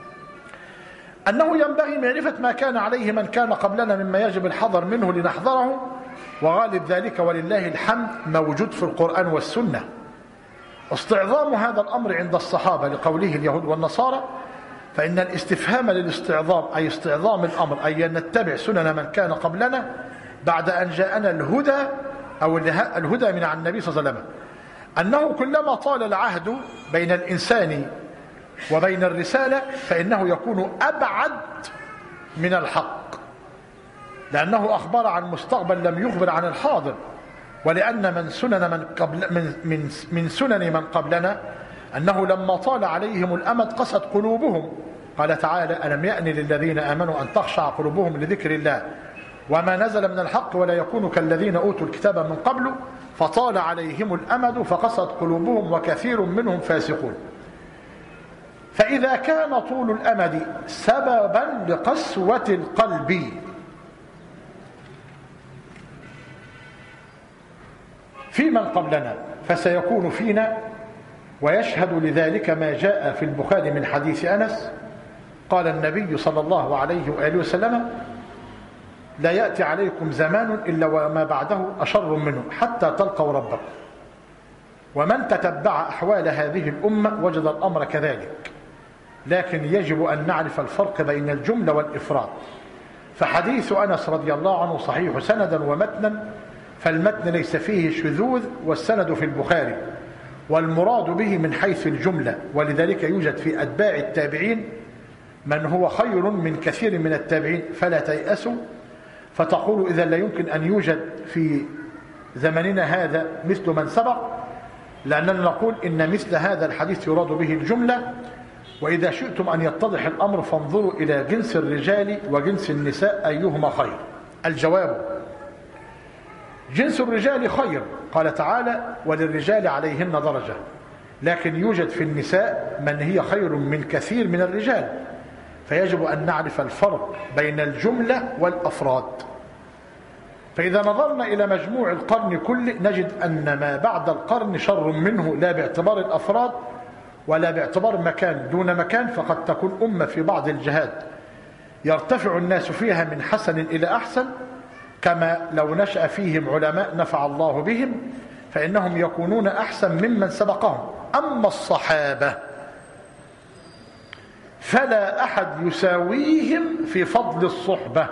A: أنه ينبغي معرفة ما كان عليه من كان قبلنا مما يجب الحذر منه لنحذره، وغالب ذلك ولله الحمد موجود في القرآن والسنة. استعظام هذا الأمر عند الصحابة لقوله اليهود والنصارى، فإن الاستفهام للاستعظام أي استعظام الأمر، أي نتبع سنن من كان قبلنا بعد أن جاءنا الهدى، أو الهدى من عن النبي صلى الله عليه وسلم، أنه كلما طال العهد بين الإنسان وبين الرسالة فإنه يكون أبعد من الحق، لأنه أخبر عن مستقبل لم يخبر عن الحاضر. ولأن من سنن من قبلنا أنه لما طال عليهم الأمد قست قلوبهم، قال تعالى ألم يأن للذين آمنوا أن تخشع قلوبهم لذكر الله وما نزل من الحق ولا يكونوا كالذين أوتوا الكتاب من قبل فطال عليهم الأمد فقست قلوبهم وكثير منهم فاسقون. فإذا كان طول الأمد سببا لقسوة القلب في من قبلنا، فسيكون فينا ويشهد لذلك ما جاء في البخاري من حديث أنس قال النبي صلى الله عليه وآله وسلم: لا يأتي عليكم زمان إلا وما بعده أشر منه حتى تلقوا ربكم. ومن تتبع أحوال هذه الأمة وجد الأمر كذلك، لكن يجب أن نعرف الفرق بين الجملة والإفراد. فحديث أنس رضي الله عنه صحيح سندا ومتنا، فالمتن ليس فيه شذوذ والسند في البخاري، والمراد به من حيث الجملة. ولذلك يوجد في أتباع التابعين من هو خير من كثير من التابعين، فلا تيأسوا فتقولوا إذا لا يمكن أن يوجد في زمننا هذا مثل من سبق، لأننا نقول إن مثل هذا الحديث يراد به الجملة. وإذا شئتم أن يتضح الأمر فانظروا إلى جنس الرجال وجنس النساء أيهما خير. الجواب: جنس الرجال خير، قال تعالى: وللرجال عليهن درجة. لكن يوجد في النساء من هي خير من كثير من الرجال، فيجب أن نعرف الفرق بين الجملة والأفراد. فإذا نظرنا إلى مجموع القرن كله نجد أن ما بعد القرن شر منه، لا باعتبار الأفراد ولا باعتبار مكان دون مكان. فقد تكون أمة في بعض الجهات يرتفع الناس فيها من حسن إلى أحسن، كما لو نشأ فيهم علماء نفع الله بهم فإنهم يكونون أحسن ممن سبقهم. أما الصحابة فلا أحد يساويهم في فضل الصحبة،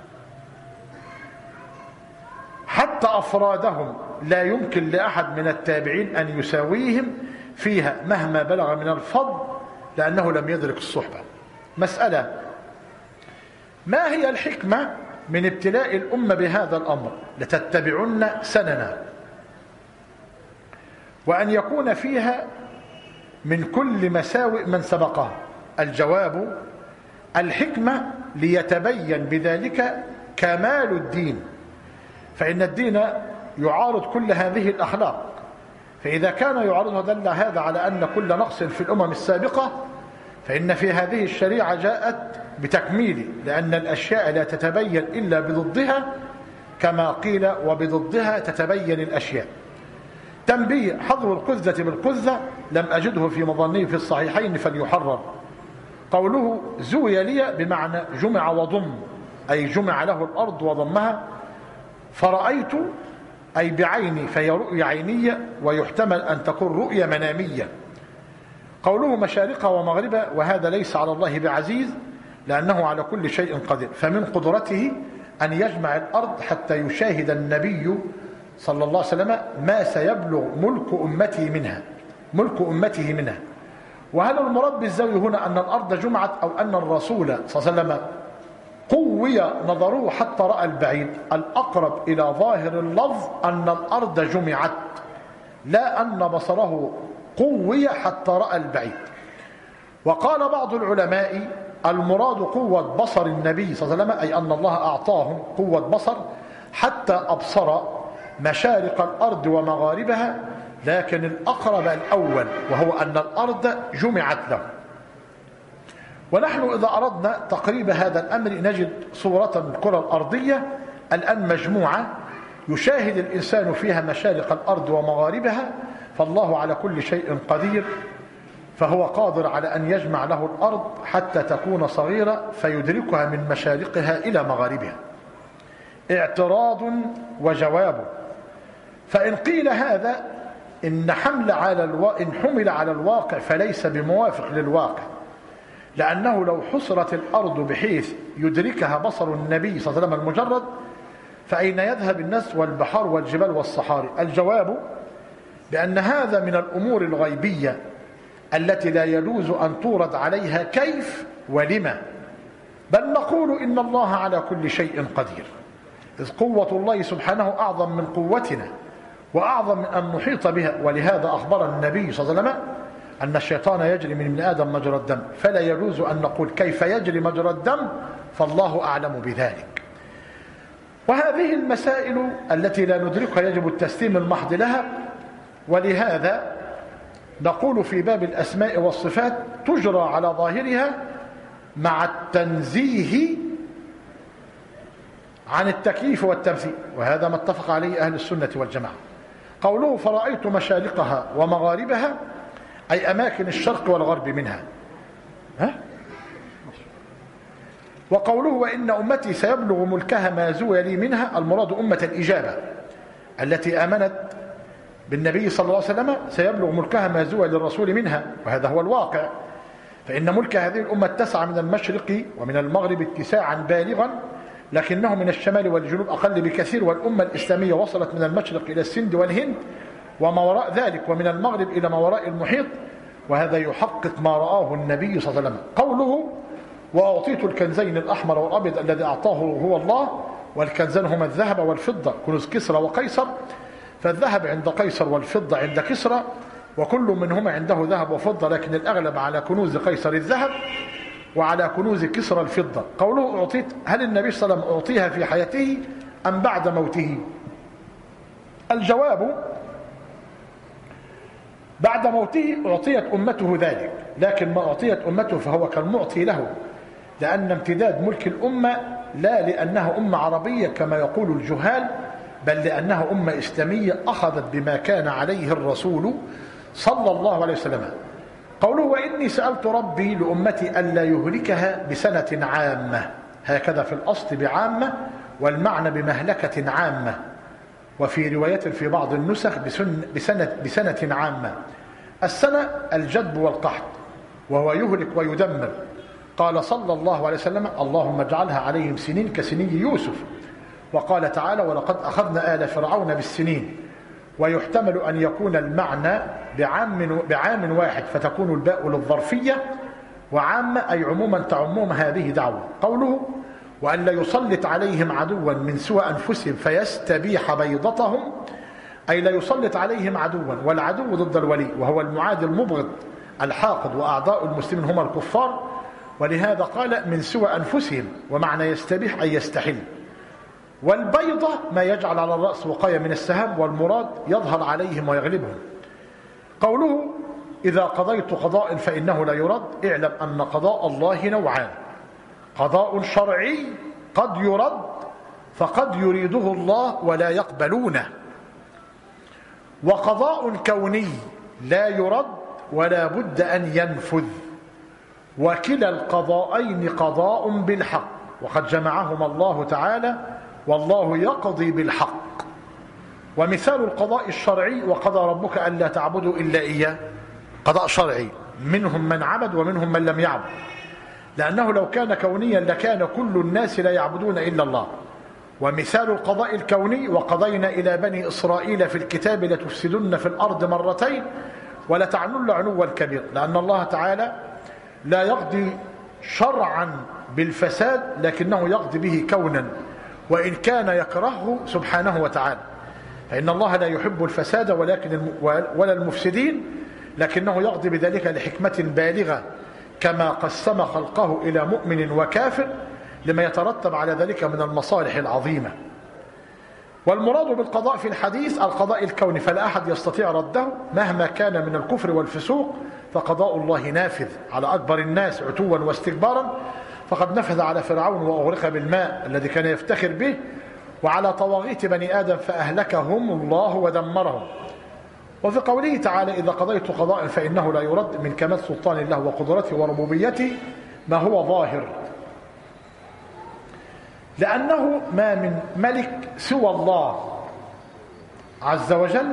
A: حتى أفرادهم لا يمكن لأحد من التابعين أن يساويهم فيها مهما بلغ من الفضل، لأنه لم يدرك الصحبة. مسألة: ما هي الحكمة من ابتلاء الأمة بهذا الأمر؟ لتتبعن سننا، وأن يكون فيها من كل مساوئ من سبقها. الجواب: الحكمة ليتبين بذلك كمال الدين، فإن الدين يعارض كل هذه الأخلاق، فإذا كان يعارضها دل هذا على أن كل نقص في الأمم السابقة، فإن في هذه الشريعة جاءت بتكميل، لأن الأشياء لا تتبين إلا بضدها، كما قيل: وبضدها تتبين الأشياء. تنبيه: حظر القذة بالقذة لم أجده في مظني في الصحيحين فليحرر. قوله زوي لي بمعنى جمع وضم، أي جمع له الأرض وضمها. فرأيت أي بعيني، فهي رؤية عينية، ويحتمل أن تكون رؤية منامية. قوله مشارقها ومغربها، وهذا ليس على الله بعزيز لأنه على كل شيء قدير. فمن قدرته أن يجمع الأرض حتى يشاهد النبي صلى الله عليه وسلم ما سيبلغ ملك أمته منها. وهل المراد بالزوي هنا أن الأرض جمعت، أو أن الرسول صلى الله عليه وسلم قوي نظره حتى رأى البعيد؟ الأقرب إلى ظاهر اللفظ أن الأرض جمعت، لا أن بصره قوي حتى رأى البعيد. وقال بعض العلماء: المراد قوة بصر النبي صلى الله عليه وسلم، أي أن الله أعطاهم قوة بصر حتى أبصر مشارق الأرض ومغاربها، لكن الأقرب الأول وهو أن الأرض جمعت له. ونحن إذا أردنا تقريب هذا الأمر نجد صورة الكرة الأرضية الآن مجموعة يشاهد الإنسان فيها مشارق الأرض ومغاربها، فالله على كل شيء قدير، فهو قادر على أن يجمع له الأرض حتى تكون صغيرة فيدركها من مشارقها إلى مغاربها. اعتراض وجواب: فإن قيل هذا إن حمل على الواقع فليس بموافق للواقع، لأنه لو حصرت الأرض بحيث يدركها بصر النبي صلى الله عليه وسلم المجرد، فأين يذهب الناس والبحار والجبال والصحاري؟ الجواب: بأن هذا من الأمور الغيبية التي لا يجوز أن تورد عليها كيف ولما، بل نقول إن الله على كل شيء قدير، إذ قوة الله سبحانه أعظم من قوتنا وأعظم من أن نحيط بها. ولهذا أخبر النبي صلى الله عليه وسلم أن الشيطان يجري من ابن آدم مجرى الدم، فلا يجوز أن نقول كيف يجري مجرى الدم، فالله أعلم بذلك. وهذه المسائل التي لا ندركها يجب التسليم المحض لها. ولهذا نقول في باب الأسماء والصفات تجرى على ظاهرها مع التنزيه عن التكييف والتمثيل، وهذا ما اتفق عليه أهل السنة والجماعة. قوله فرأيت مشارقها ومغاربها، أي أماكن الشرق والغرب منها. وقوله وإن أمتي سيبلغ ملكها ما زوي لي منها، المراد أمة الإجابة التي آمنت بالنبي صلى الله عليه وسلم سيبلغ ملكها ما زوي للرسول منها، وهذا هو الواقع. فإن ملك هذه الأمة اتسع من المشرق ومن المغرب اتساعا بالغا، لكنه من الشمال والجنوب أقل بكثير. والأمة الإسلامية وصلت من المشرق إلى السند والهند وما وراء ذلك، ومن المغرب إلى ما وراء المحيط، وهذا يحقق ما رآه النبي صلى الله عليه وسلم. قوله وأعطيت الكنزين الأحمر والأبيض الذي أعطاه هو الله، والكنزان هما الذهب والفضة كنوز كسرى وقيصر، فالذهب عند قيصر والفضة عند كسرى، وكل منهما عنده ذهب وفضة، لكن الأغلب على كنوز قيصر الذهب وعلى كنوز كسرى الفضة. قوله أعطيت، هل النبي صلى الله عليه وسلم أعطيها في حياته أم بعد موته؟ الجواب بعد موته أعطيت أمته ذلك، لكن ما أعطيت أمته فهو كالمعطي له، لأن امتداد ملك الأمة لا لأنها أمة عربية كما يقول الجهال، بل لأنها أمة إسلامية أخذت بما كان عليه الرسول صلى الله عليه وسلم. قوله وإني سألت ربي لأمتي ألا يهلكها بسنة عامة، هكذا في الأصل بعامة، والمعنى بمهلكة عامة، وفي رواية في بعض النسخ بسنة عامة. السنة الجدب والقحط، وهو يهلك ويدمر. قال صلى الله عليه وسلم اللهم اجعلها عليهم سنين كسني يوسف. وقال تعالى ولقد أخذنا آل فرعون بالسنين. ويحتمل أن يكون المعنى بعام واحد، فتكون الباء للظرفية، وعامة أي عموما تعمهم هذه دعوة. قوله وأن لا يسلط عليهم عدوا من سوى أنفسهم فيستبيح بيضتهم، أي لا يسلط عليهم عدوا، والعدو ضد الولي وهو المعادي المبغض الحاقد، وأعضاء المسلمين هم الكفار، ولهذا قال من سوى أنفسهم، ومعنى يستبيح أي يستحل. والبيضة ما يجعل على الرأس وقاية من السهام، والمراد يظهر عليهم ويغلبهم. قوله إذا قضيت قضاء فإنه لا يرد، اعلم أن قضاء الله نوعان: قضاء شرعي قد يرد، فقد يريده الله ولا يقبلونه، وقضاء كوني لا يرد ولا بد أن ينفذ، وكلا القضاءين قضاء بالحق، وقد جمعهما الله تعالى والله يقضي بالحق. ومثال القضاء الشرعي وقضى ربك ألا تعبدوا إلا إياه، قضاء شرعي، منهم من عبد ومنهم من لم يعبد، لأنه لو كان كونيا لكان كل الناس لا يعبدون إلا الله. ومثال القضاء الكوني وقضينا إلى بني إسرائيل في الكتاب لتفسدن في الأرض مرتين ولتعنن علوا كبير، لأن الله تعالى لا يقضي شرعا بالفساد لكنه يقضي به كونا، وإن كان يكرهه سبحانه وتعالى، فإن الله لا يحب الفساد ولا المفسدين، لكنه يقضي بذلك لحكمة بالغة، كما قسم خلقه إلى مؤمن وكافر لما يترتب على ذلك من المصالح العظيمة. والمراد بالقضاء في الحديث القضاء الكوني، فلا أحد يستطيع رده مهما كان من الكفر والفسوق، فقضاء الله نافذ على أكبر الناس عتوا واستكبارا، فقد نفذ على فرعون وأغرق بالماء الذي كان يفتخر به، وعلى طواغيت بني آدم فأهلكهم الله ودمرهم. وفي قوله تعالى إذا قضيت قضاء فإنه لا يرد، من كمال سلطان الله وقدرته وربوبيته ما هو ظاهر، لأنه ما من ملك سوى الله عز وجل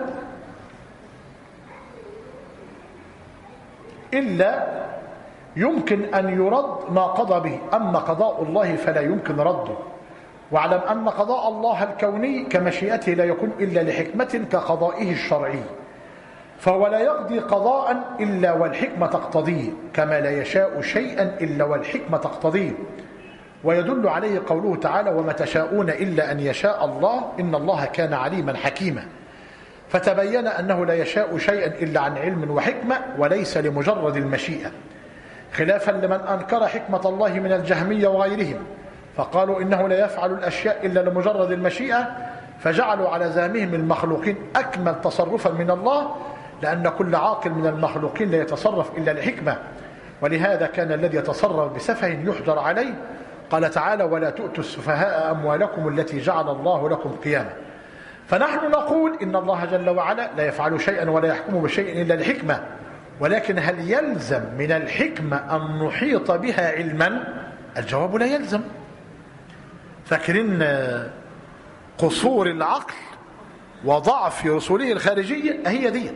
A: إلا يمكن أن يرد ما قضى به، أما قضاء الله فلا يمكن رده. واعلم أن قضاء الله الكوني كمشيئته لا يكون إلا لحكمة كقضائه الشرعي، فهو لا يقضي قضاء إلا والحكمة تقتضيه، كما لا يشاء شيئا إلا والحكمة تقتضيه. ويدل عليه قوله تعالى وما تشاءون إلا أن يشاء الله إن الله كان عليما حكيما، فتبين أنه لا يشاء شيئا إلا عن علم وحكمة وليس لمجرد المشيئة، خلافا لمن أنكر حكمة الله من الجهمية وغيرهم، فقالوا إنه لا يفعل الأشياء إلا لمجرد المشيئة، فجعلوا على زعمهم المخلوقين أكمل تصرفا من الله، لأن كل عاقل من المخلوقين لا يتصرف إلا لحكمة، ولهذا كان الذي يتصرف بسفه يحجر عليه. قال تعالى ولا تؤتوا السفهاء أموالكم التي جعل الله لكم قياما. فنحن نقول إن الله جل وعلا لا يفعل شيئا ولا يحكم بشيء إلا لحكمة، ولكن هل يلزم من الحكمة أن نحيط بها علما؟ الجواب لا يلزم. فاكرين قصور العقل وضعف رسوله الخارجية هي ديت.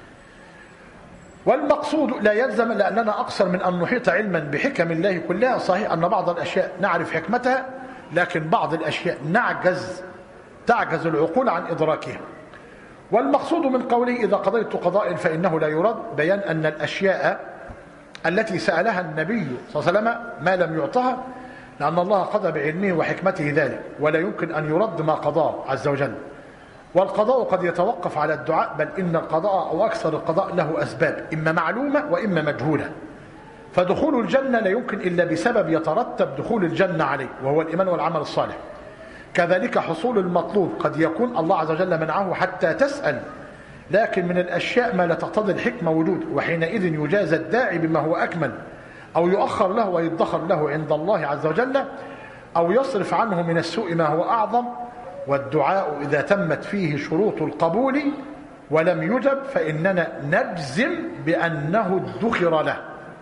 A: والمقصود لا يلزم، لأننا أقصر من أن نحيط علما بحكم الله كلها. صحيح أن بعض الأشياء نعرف حكمتها، لكن بعض الأشياء تعجز العقول عن إدراكها. والمقصود من قوله إذا قضيت قضاء فإنه لا يرد، بيان أن الأشياء التي سألها النبي صلى الله عليه وسلم ما لم يعطها، لأن الله قضى بعلمه وحكمته ذلك، ولا يمكن أن يرد ما قضاه عز وجل. والقضاء قد يتوقف على الدعاء، بل إن القضاء أو أكثر القضاء له أسباب، إما معلومة وإما مجهولة. فدخول الجنة لا يمكن إلا بسبب يترتب دخول الجنة عليه، وهو الإيمان والعمل الصالح. كذلك حصول المطلوب قد يكون الله عز وجل منعه حتى تسأل، لكن من الأشياء ما لا تقتضي الحكمة وجود، وحينئذ يجازى الداعي بما هو أكمل، أو يؤخر له ويدخر له عند الله عز وجل، أو يصرف عنه من السوء ما هو أعظم. والدعاء إذا تمت فيه شروط القبول ولم يجب فإننا نجزم بأنه ادخر له.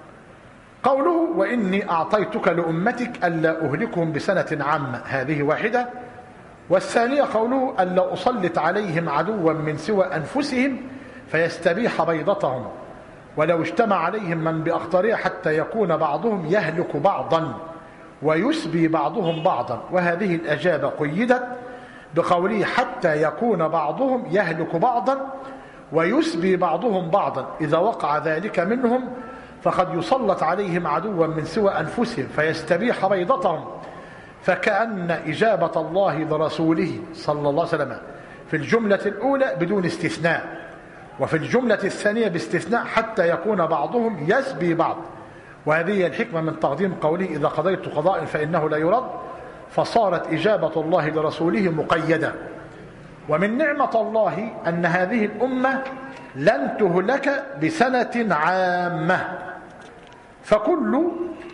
A: قوله وإني أعطيتك لأمتك ألا أهلكهم بسنة عامة، هذه واحدة. والثانية قوله ألا أسلط عليهم عدوا من سوى أنفسهم فيستبيح بيضتهم، ولو اجتمع عليهم من بأخطرها حتى يكون بعضهم يهلك بعضا ويسبي بعضهم بعضا. وهذه الأجابة قيدت بقوله حتى يكون بعضهم يهلك بعضا ويسبي بعضهم بعضا، إذا وقع ذلك منهم فقد يسلط عليهم عدوا من سوى أنفسهم فيستبيح بيضتهم. فكأن إجابة الله لرسوله صلى الله عليه وسلم في الجملة الأولى بدون استثناء، وفي الجملة الثانية باستثناء حتى يكون بعضهم يسبي بعض. وهذه الحكمة من تقديم قوله إذا قضيت قضاء فإنه لا يرد، فصارت إجابة الله لرسوله مقيدة. ومن نعمة الله أن هذه الأمة لن تهلك بسنة عامة، فكل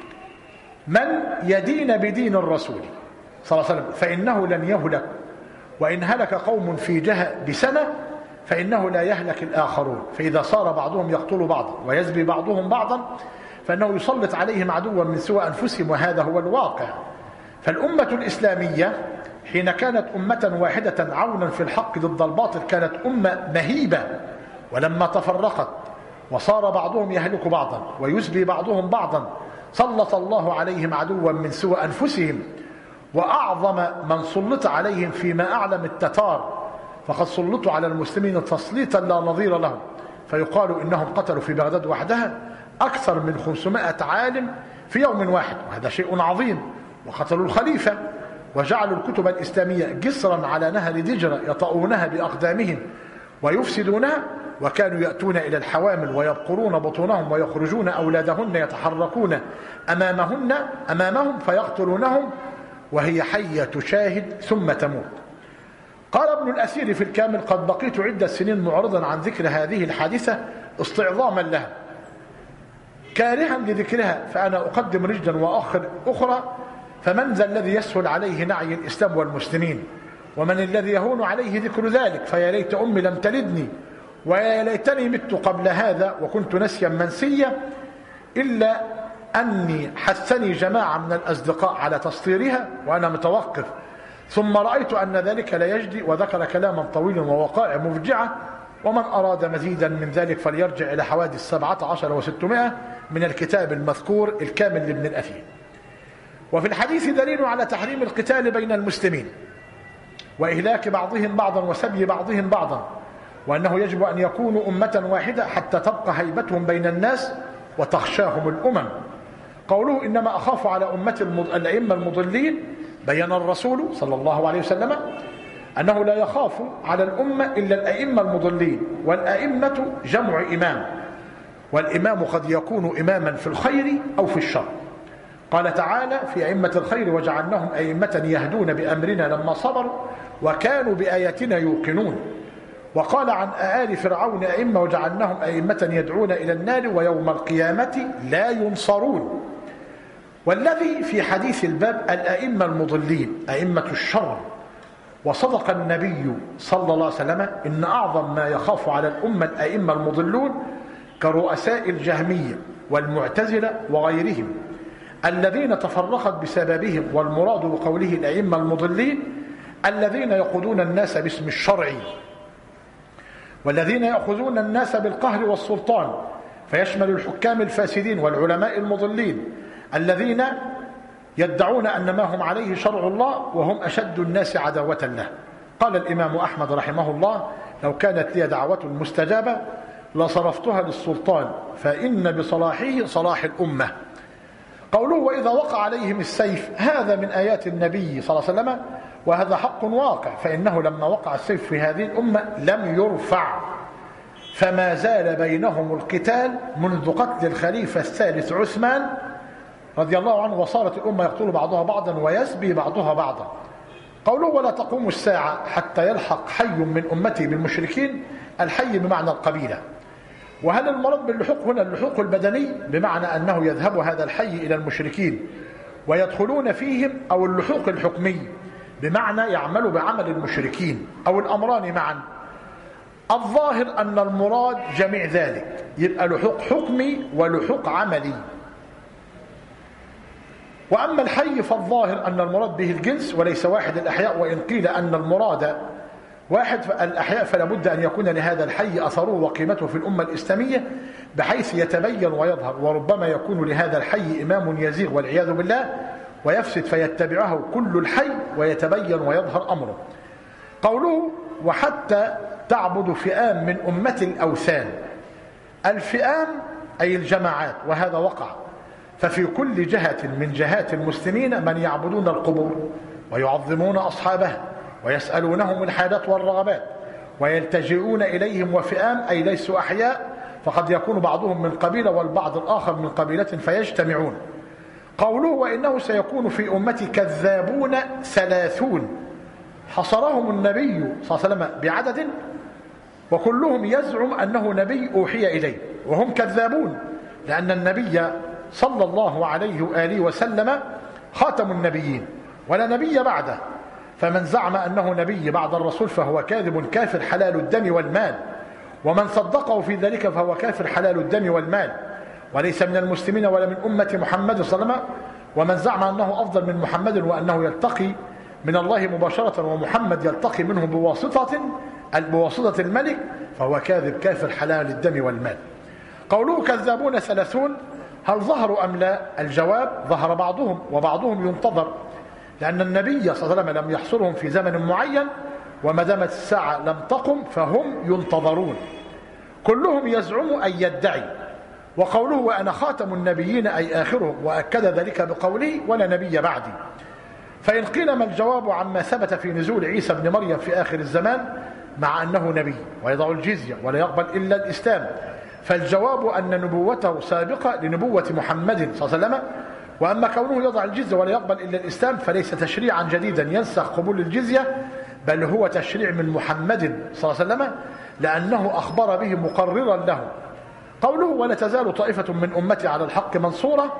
A: من يدين بدين الرسول صلى الله عليه وسلم فإنه لن يهلك، وإن هلك قوم في جهة بسنة فإنه لا يهلك الآخرون. فإذا صار بعضهم يقتل بعضا ويزبي بعضهم بعضا فإنه يسلط عليهم عدوا من سوى أنفسهم، وهذا هو الواقع. فالأمة الإسلامية حين كانت أمة واحدة عونا في الحق ضد الباطل كانت أمة مهيبة، ولما تفرقت وصار بعضهم يهلك بعضا ويسبي بعضهم بعضا سلط الله عليهم عدوا من سوى أنفسهم. وأعظم من سلط عليهم فيما أعلم التتار، فقد سلطوا على المسلمين تسليطا لا نظير لهم، فيقال إنهم قتلوا في بغداد وحدها أكثر من 500 عالم في يوم واحد، وهذا شيء عظيم. وقتلوا الخليفة وجعلوا الكتب الإسلامية جسرا على نهر دجلة يطؤونها بأقدامهم ويفسدونها، وكانوا يأتون إلى الحوامل ويبقرون بطونهم ويخرجون أولادهن يتحركون أمامهم فيقتلونهم وهي حية تشاهد ثم تموت. قال ابن الأثير في الكامل قد بقيت عدة سنين معرضا عن ذكر هذه الحادثة استعظاما لها كارها لذكرها، فأنا أقدم رجلا وأخر أخرى، فمن ذا الذي يسهل عليه نعي الإسلام والمسلمين، ومن الذي يهون عليه ذكر ذلك؟ فيا ليت أمي لم تلدني، ويا ليتني مت قبل هذا وكنت نسيا منسيا، إلا أني حثني جماعة من الأصدقاء على تسطيرها وأنا متوقف، ثم رأيت أن ذلك لا يجدي، وذكر كلاما طويلا ووقائع مفجعة. ومن أراد مزيدا من ذلك فليرجع إلى حوادث 17 و600 من الكتاب المذكور الكامل لابن الأثير. وفي الحديث دليل على تحريم القتال بين المسلمين وإهلاك بعضهم بعضا وسبي بعضهم بعضا، وأنه يجب أن يكونوا أمة واحدة حتى تبقى هيبتهم بين الناس وتخشاهم الأمم. قوله إنما أخاف على أمة الأئمة المضلين، بين الرسول صلى الله عليه وسلم أنه لا يخاف على الأمة إلا الأئمة المضلين، والأئمة جمع إمام، والإمام قد يكون إماما في الخير أو في الشر. قال تعالى في أئمة الخير وجعلناهم أئمة يهدون بأمرنا لما صبروا وكانوا بآياتنا يوقنون. وقال عن آل فرعون أئمة وجعلناهم أئمة يدعون إلى النار ويوم القيامة لا ينصرون. والذي في حديث الباب الأئمة المضلين أئمة الشر. وصدق النبي صلى الله عليه وسلم إن أعظم ما يخاف على الأمة الأئمة المضلون، كرؤساء الجهمية والمعتزلة وغيرهم الذين تفرقت بسببهم، والمراد بقوله الأئمة المضلين الذين يقودون الناس باسم الشرع، والذين يأخذون الناس بالقهر والسلطان، فيشمل الحكام الفاسدين والعلماء المضلين الذين يدعون أن ما هم عليه شرع الله وهم أشد الناس عداوة له. قال الإمام أحمد رحمه الله: لو كانت لي دعوة مستجابة لصرفتها للسلطان، فإن بصلاحه صلاح الأمة. قوله: وإذا وقع عليهم السيف، هذا من آيات النبي صلى الله عليه وسلم، وهذا حق واقع، فإنه لما وقع السيف في هذه الأمة لم يرفع، فما زال بينهم القتال منذ قتل الخليفة الثالث عثمان رضي الله عنه، وصارت الأمة يقتل بعضها بعضا ويسبي بعضها بعضا. قوله: ولا تقوم الساعة حتى يلحق حي من أمتي بالمشركين، الحي بمعنى القبيلة. وهل المرض باللحوق هنا اللحوق البدني بمعنى أنه يذهب هذا الحي إلى المشركين ويدخلون فيهم، أو اللحوق الحكمي بمعنى يعمل بعمل المشركين، أو الأمران معا؟ الظاهر أن المراد جميع ذلك، يبقى لحوق حكمي ولحوق عملي. وأما الحي فالظاهر أن المراد به الجنس وليس واحد الأحياء، وإن قيل أن المراد واحد الأحياء فلا بد أن يكون لهذا الحي أثره وقيمته في الأمة الإسلامية بحيث يتبين ويظهر، وربما يكون لهذا الحي إمام يزيغ والعياذ بالله ويفسد فيتبعه كل الحي ويتبين ويظهر أمره. قوله: وحتى تعبد فئام من أمة الأوثان. الفئام أي الجماعات، وهذا وقع، ففي كل جهة من جهات المسلمين من يعبدون القبور ويعظمون أصحابه ويسألونهم الحاجات والرغبات ويلتجئون إليهم. وفئام أي ليسوا أحياء، فقد يكون بعضهم من قبيلة والبعض الآخر من قبيلة فيجتمعون. قوله: وإنه سيكون في أمتي كذابون 30، حصرهم النبي صلى الله عليه وسلم بعدد، وكلهم يزعم أنه نبي أوحي إليه، وهم كذابون، لأن النبي صلى الله عليه وآله وسلم خاتم النبيين ولا نبي بعده، فمن زعم أنه نبي بعد الرسول فهو كاذب كافر حلال الدم والمال، ومن صدقه في ذلك فهو كافر حلال الدم والمال، وليس من المسلمين ولا من أمة محمد صلى الله عليه وسلم. ومن زعم أنه أفضل من محمد وأنه يلتقي من الله مباشرة ومحمد يلتقي منه بواسطة الملك فهو كاذب كافر حلال الدم والمال. قوله: كذابون 30، هل ظهروا أم لا؟ الجواب: ظهر بعضهم وبعضهم ينتظر، لأن النبي صلى الله عليه وسلم لم يحصرهم في زمن معين، وما دامت الساعة لم تقم فهم ينتظرون. كلهم يزعم أن يدعي. وقوله: وأنا خاتم النبيين أي آخرهم، وأكد ذلك بقوله: ولا نبي بعدي. فإن قيل ما الجواب عما ثبت في نزول عيسى بن مريم في آخر الزمان مع أنه نبي ويضع الجزية ولا يقبل إلا الإسلام، فالجواب أن نبوته سابقة لنبوة محمد صلى الله عليه وسلم. وأما كونه يضع الجزية ولا يقبل إلا الإسلام فليس تشريعا جديدا ينسخ قبول الجزية، بل هو تشريع من محمد صلى الله عليه وسلم، لأنه أخبر به مقررا له. قوله: ولا تزال طائفة من أمتي على الحق منصورة،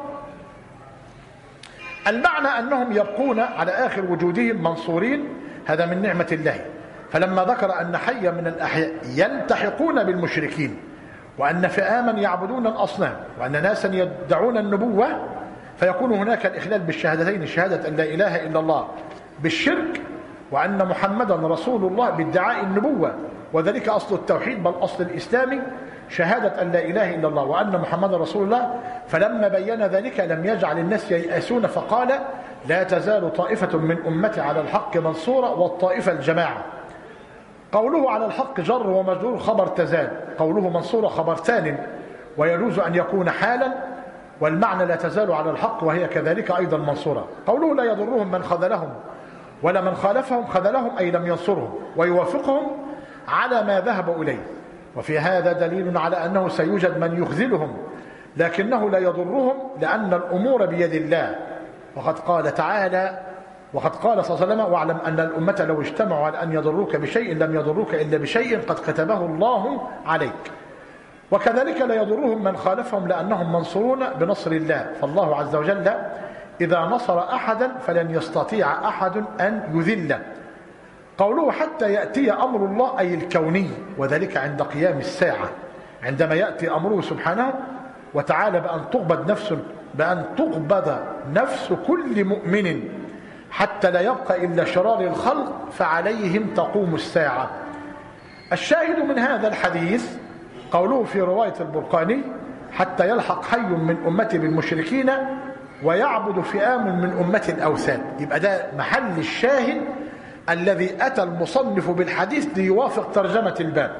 A: المعنى أنهم يبقون على آخر وجودهم منصورين، هذا من نعمة الله. فلما ذكر أن حيا من الأحياء يلتحقون بالمشركين، وأن فئاما يعبدون الأصنام، وأن ناسا يدعون النبوة، فيكون هناك الإخلال بالشهادتين، شهادة أن لا إله إلا الله بالشرك، وأن محمدا رسول الله بادعاء النبوة، وذلك أصل التوحيد بل أصل الإسلام، شهادة أن لا إله إلا الله وأن محمدا رسول الله. فلما بين ذلك لم يجعل الناس ييأسون، فقال: لا تزال طائفة من أمتي على الحق منصورة، والطائفة الجماعة. قوله على الحق جر ومجرور خبر تزال، قوله منصورة خبر ثان، ويجوز أن يكون حالا، والمعنى لا تزال على الحق وهي كذلك أيضا منصورة. قوله لا يضرهم من خذلهم ولا من خالفهم، خذلهم أي لم ينصرهم ويوافقهم على ما ذهبوا إليه، وفي هذا دليل على أنه سيوجد من يخذلهم لكنه لا يضرهم، لأن الأمور بيد الله. وقد قال تعالى: وقد قال صلى الله عليه وسلم: واعلم أن الأمة لو اجتمعوا على أن يضروك بشيء لم يضروك إلا بشيء قد كتبه الله عليك. وكذلك لا يضرهم من خالفهم لأنهم منصورون بنصر الله، فالله عز وجل إذا نصر أحدا فلن يستطيع أحد أن يذله. قوله حتى يأتي أمر الله أي الكوني، وذلك عند قيام الساعة، عندما يأتي أمره سبحانه وتعالى بأن تقبض نفس كل مؤمن حتى لا يبقى إلا شرار الخلق فعليهم تقوم الساعة. الشاهد من هذا الحديث قوله في رواية البرقاني: حتى يلحق حي من أمتي بالمشركين ويعبد فئام من أمتي الأوثان. يبقى ده محل الشاهد الذي أتى المصنف بالحديث ليوافق ترجمة الباب.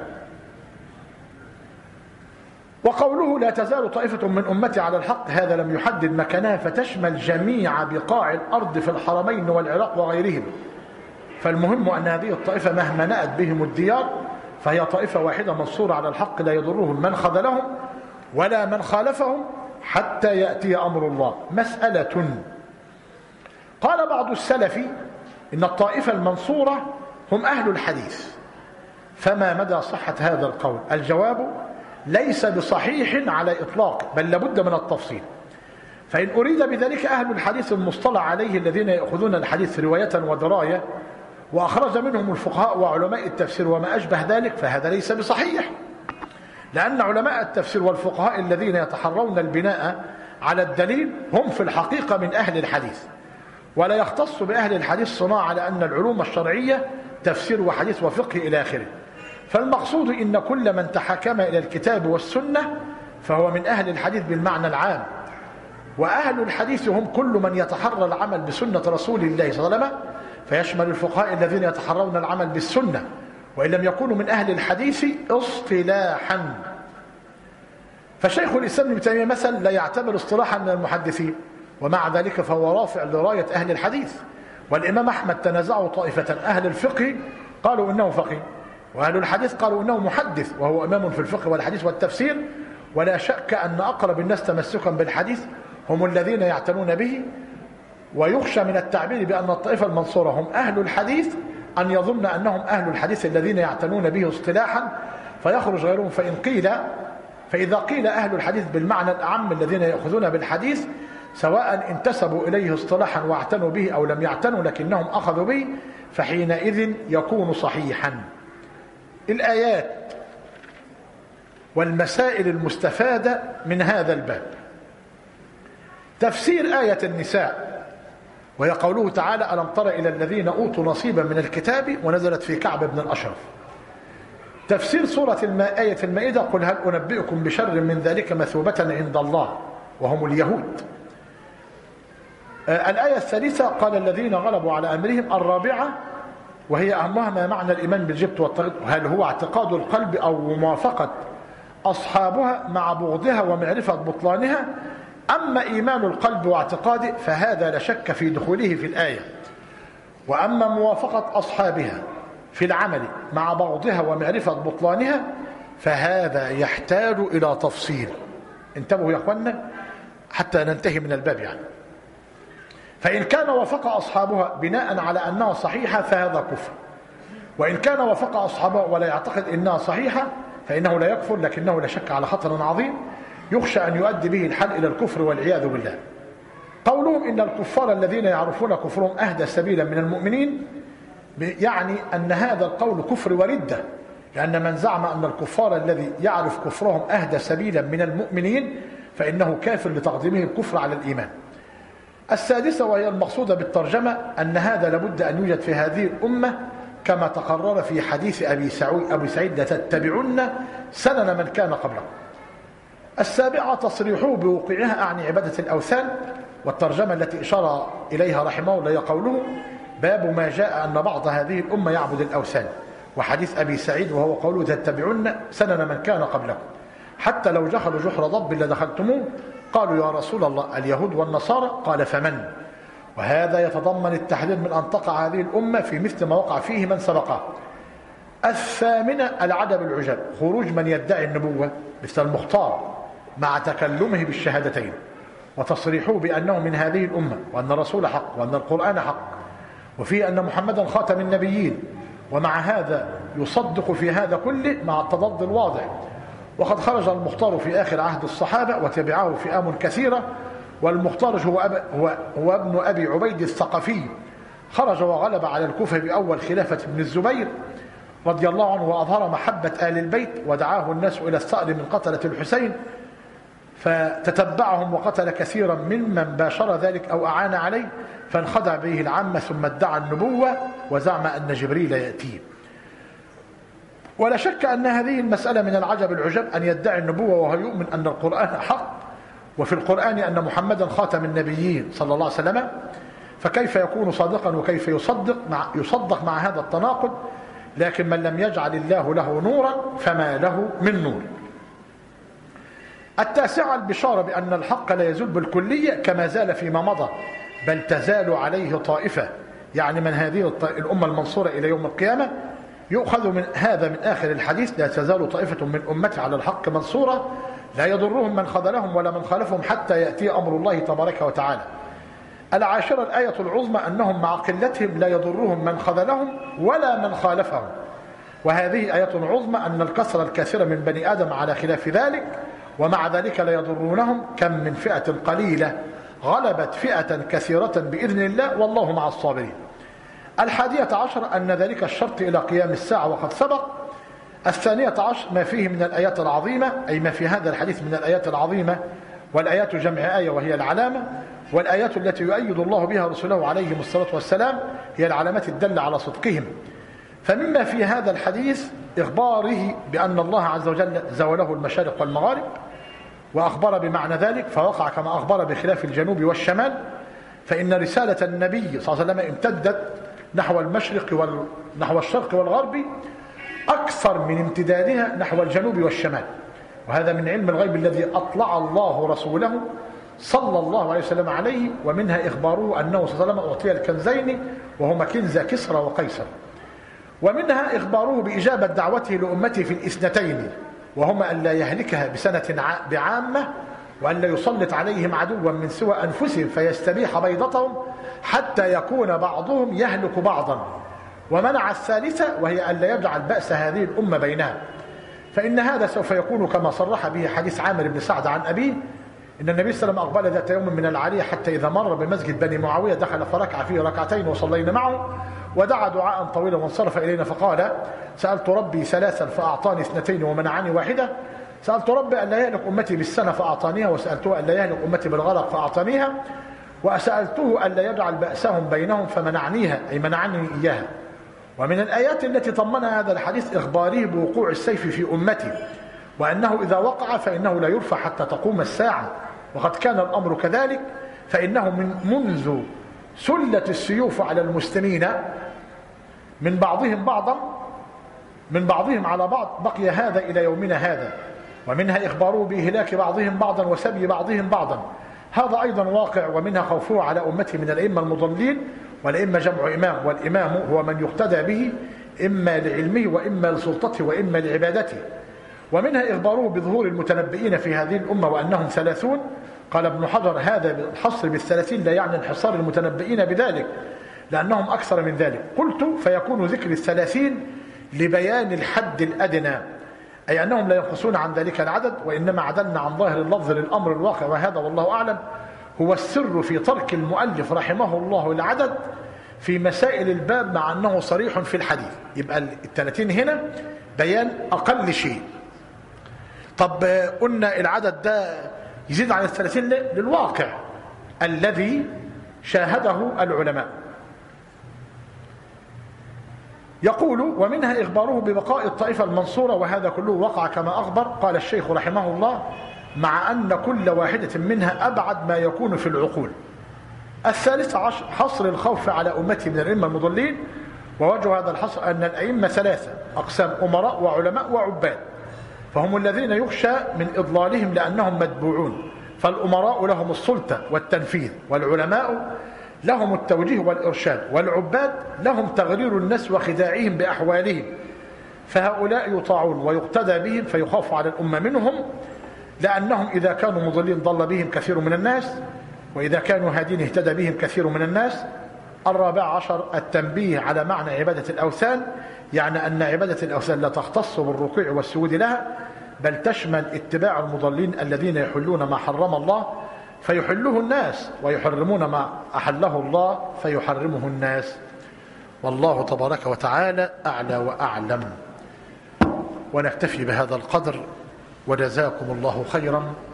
A: وقوله: لا تزال طائفة من أمتي على الحق، هذا لم يحدد مكانها فتشمل جميع بقاع الأرض في الحرمين والعراق وغيرهم. فالمهم أن هذه الطائفة مهما نأت بهم الديار فهي طائفة واحدة منصورة على الحق، لا يضرهم من خذلهم ولا من خالفهم حتى يأتي أمر الله. مسألة: قال بعض السلف إن الطائفة المنصورة هم أهل الحديث، فما مدى صحة هذا القول؟ الجواب: ليس بصحيح على إطلاق، بل لابد من التفصيل. فإن أريد بذلك أهل الحديث المصطلح عليه الذين يأخذون الحديث رواية ودراية وأخرج منهم الفقهاء وعلماء التفسير وما أشبه ذلك، فهذا ليس بصحيح، لأن علماء التفسير والفقهاء الذين يتحرون البناء على الدليل هم في الحقيقة من أهل الحديث، ولا يختص بأهل الحديث صناعة على أن العلوم الشرعية تفسير وحديث وفقه إلى آخره. فالمقصود إن كل من تحكم إلى الكتاب والسنة فهو من أهل الحديث بالمعنى العام، وأهل الحديث هم كل من يتحرى العمل بسنة رسول الله صلى الله عليه وسلم، فيشمل الفقهاء الذين يتحرون العمل بالسنة وإن لم يكونوا من أهل الحديث اصطلاحا. فشيخ الإسلام ابن تيمية مثلا لا يعتبر اصطلاحا من المحدثين، ومع ذلك فهو رافع لراية أهل الحديث. والإمام أحمد تنازعوا طائفة، أهل الفقه قالوا إنه فقيه، وأهل الحديث قالوا إنه محدث، وهو إمام في الفقه والحديث والتفسير. ولا شك أن أقرب الناس تمسكا بالحديث هم الذين يعتنون به. ويخشى من التعبير بأن الطائفة المنصورة هم أهل الحديث أن يظن أنهم أهل الحديث الذين يعتنون به اصطلاحا فيخرج غيرهم. فإذا قيل أهل الحديث بالمعنى الأعم الذين يأخذون بالحديث سواء انتسبوا إليه اصطلاحا واعتنوا به أو لم يعتنوا لكنهم أخذوا به، فحينئذ يكون صحيحا. الآيات والمسائل المستفادة من هذا الباب: تفسير آية النساء، وهي قوله تعالى: ألم تر إلى الذين أوتوا نصيبا من الكتاب، ونزلت في كعب بن الأشرف. تفسير سورة آية المائدة: قل هل أنبئكم بشر من ذلك مثوبة عند الله وهم اليهود. الآية الثالثة: قال الذين غلبوا على أمرهم. الرابعة وهي أهمها ما معنى الإيمان بالجبت والطاغوت، هل هو اعتقاد القلب أو موافقة أصحابها مع بغضها ومعرفة بطلانها؟ أما إيمان القلب واعتقاده فهذا لا شك في دخوله في الآية، وأما موافقة أصحابها في العمل مع بغضها ومعرفة بطلانها فهذا يحتاج إلى تفصيل. انتبهوا يا أخوانا حتى ننتهي من الباب يعني. فإن كان وافق أصحابها بناء على أنها صحيحة فهذا كفر، وإن كان وافق أصحابها ولا يعتقد أنها صحيحة فإنه لا يكفر، لكنه لا شك على خطر عظيم يخشى أن يؤدي به الحل إلى الكفر والعياذ بالله. قولهم إن الكفار الذين يعرفون كفرهم أهدى سبيلا من المؤمنين، يعني أن هذا القول كفر وردة، لأن من زعم أن الكفار الذي يعرف كفرهم أهدى سبيلا من المؤمنين فإنه كافر لتقديمه الكفر على الإيمان. السادسة وهي المقصودة بالترجمة أن هذا لابد أن يوجد في هذه الأمة كما تقرر في حديث أبي سعيد: لتتبعن سنن من كان قبلكم. السابعة تصريحه بوقوعها أعني عبادة الأوثان. والترجمة التي إشار إليها رحمه الله قوله: باب ما جاء أن بعض هذه الأمة يعبد الأوثان. وحديث أبي سعيد وهو قوله: تتبعن سنن من كان قبلكم حتى لو دخلوا جحر ضب لدخلتموه. قالوا: يا رسول الله اليهود والنصارى؟ قال: فمن؟ وهذا يتضمن التحذير من أن تقع هذه الأمة في مثل ما وقع فيه من سبقها. الثامنة العدم العجب، خروج من يدعي النبوة مثل المختار مع تكلمه بالشهادتين وتصريحه بأنه من هذه الأمة وأن الرسول حق وأن القرآن حق وفيه أن محمدا خاتم النبيين، ومع هذا يصدق في هذا كله مع التضاد الواضح. وقد خرج المختار في آخر عهد الصحابة وتبعه فئام كثيرة، والمختار هو ابن أبي عبيد الثقفي، خرج وغلب على الكوفة بأول خلافة ابن الزبير، رضي الله عنه وأظهر محبة آل البيت، ودعاه الناس إلى الثأر من قتلة الحسين، فتتبعهم وقتل كثيرا ممن باشر ذلك أو أعان عليه، فانخدع به العامة ثم ادعى النبوة وزعم أن جبريل يأتيه. ولا شك أن هذه المسألة من العجب العجب أن يدعي النبوة وهو يؤمن أن القرآن حق، وفي القرآن أن محمدا خاتم النبيين صلى الله عليه وسلم، فكيف يكون صادقا وكيف يصدق مع هذا التناقض؟ لكن من لم يجعل الله له نورا فما له من نور. التاسعة البشارة بأن الحق لا يزول بالكلية كما زال فيما مضى، بل تزال عليه طائفة، يعني من هذه الأمة المنصورة إلى يوم القيامة. يؤخذ من هذا من آخر الحديث: لا تزال طائفة من أمتي على الحق منصورة لا يضرهم من خذلهم ولا من خالفهم حتى يأتي أمر الله تبارك وتعالى. العاشرة الآية العظمى: أنهم مع قلتهم لا يضرهم من خذلهم ولا من خالفهم. وهذه آية عظمى أن الكثرة الكثيرة من بني آدم على خلاف ذلك، ومع ذلك لا يضرونهم. كم من فئة قليلة غلبت فئة كثيرة بإذن الله والله مع الصابرين. الحادية عشر أن ذلك الشرط إلى قيام الساعة وقد سبق. الثانية عشر ما فيه من الآيات العظيمة، أي ما في هذا الحديث من الآيات العظيمة، والآيات جمع آية وهي العلامة، والآيات التي يؤيد الله بها رسوله عليهم الصلاة والسلام هي العلامات الدالة على صدقهم. فمما في هذا الحديث إخباره بأن الله عز وجل زوله المشارق والمغارب، وأخبر بمعنى ذلك فوقع كما أخبر بخلاف الجنوب والشمال، فإن رسالة النبي صلى الله عليه وسلم امتدت نحو المشرق نحو الشرق والغرب أكثر من امتدادها نحو الجنوب والشمال. وهذا من علم الغيب الذي أطلع الله رسوله صلى الله عليه وسلم عليه. ومنها إخباره أنه صلى الله عليه وسلم أعطي الكنزين وهما كنز كسرى وقيصر. ومنها إخباره بإجابة دعوته لأمته في الاثنتين، وهما أن لا يهلكها بسنة بعامة، وأن لا يسلط عليهم عدوا من سوى أنفسهم فيستبيح بيضتهم حتى يكون بعضهم يهلك بعضا. ومنع الثالثة وهي أن لا يجعل بأس هذه الأمة بينها، فإن هذا سوف يكون كما صرح به حديث عامر بن سعد عن أبيه إن النبي صلى الله عليه وسلم أقبل ذات يوم من العالية حتى إذا مر بمسجد بني معاوية دخل فركع فيه ركعتين وصلينا معه، ودعا دعاء طويلا وانصرف إلينا فقال: سألت ربي ثلاثا فأعطاني اثنتين ومنعني واحدة. سألت ربي أن لا يهلك أمتي بالسنة فأعطانيها، وسألته أن لا يهلك أمتي بالغرق فأعطانيها، وسألته أن لا يجعل بأسهم بينهم فمنعنيها، أي منعني إياها. ومن الآيات التي ضمنها هذا الحديث إخباره بوقوع السيف في أمتي، وأنه إذا وقع فإنه لا يرفع حتى تقوم الساعة، وقد كان الأمر كذلك، فإنه منذ سلت السيوف على المسلمين من بعضهم على بعض بقي هذا إلى يومنا هذا. ومنها إخباره بإهلاك بعضهم بعضا وسبي بعضهم بعضا، هذا أيضا واقع. ومنها خوفه على أمته من الأئمة المضلين، والأئمة جمع إمام، والإمام هو من يقتدى به إما لعلمه وإما لسلطته وإما لعبادته. ومنها إخباره بظهور المتنبئين في هذه الأمة وأنهم 30. قال ابن حجر: هذا الحصر بال30 لا يعني انحصار المتنبئين بذلك، لأنهم أكثر من ذلك. قلت: فيكون ذكر 30 لبيان الحد الأدنى، أي أنهم لا ينقصون عن ذلك العدد، وإنما عدلنا عن ظاهر اللفظ للأمر الواقع. وهذا والله أعلم هو السر في ترك المؤلف رحمه الله العدد في مسائل الباب، مع أنه صريح في الحديث. يبقى 30 هنا بيان أقل شيء. طب قلنا العدد ده يزيد عن 30 للواقع الذي شاهده العلماء. يقول: ومنها إخباره ببقاء الطائفة المنصورة، وهذا كله وقع كما أخبر. قال الشيخ رحمه الله: مع أن كل واحدة منها أبعد ما يكون في العقول. الثالث عشر حصر الخوف على أمتي من الأئمة المضلين. ووجه هذا الحصر أن الأئمة 3 أقسام: أمراء وعلماء وعباد، فهم الذين يخشى من إضلالهم لأنهم متبوعون. فالأمراء لهم السلطة والتنفيذ، والعلماء لهم التوجيه والإرشاد، والعباد لهم تغرير الناس وخداعهم بأحوالهم، فهؤلاء يطاعون ويقتدى بهم، فيخاف على الأمة منهم، لأنهم إذا كانوا مضلين ضل بهم كثير من الناس، وإذا كانوا هادين اهتدى بهم كثير من الناس. 14 التنبيه على معنى عبادة الأوثان، يعني أن عبادة الأوثان لا تختص بالركوع والسجود لها، بل تشمل اتباع المضلين الذين يحلون ما حرم الله فيحله الناس، ويحرمون ما أحله الله فيحرمه الناس. والله تبارك وتعالى أعلى وأعلم. ونكتفي بهذا القدر، وجزاكم الله خيرا.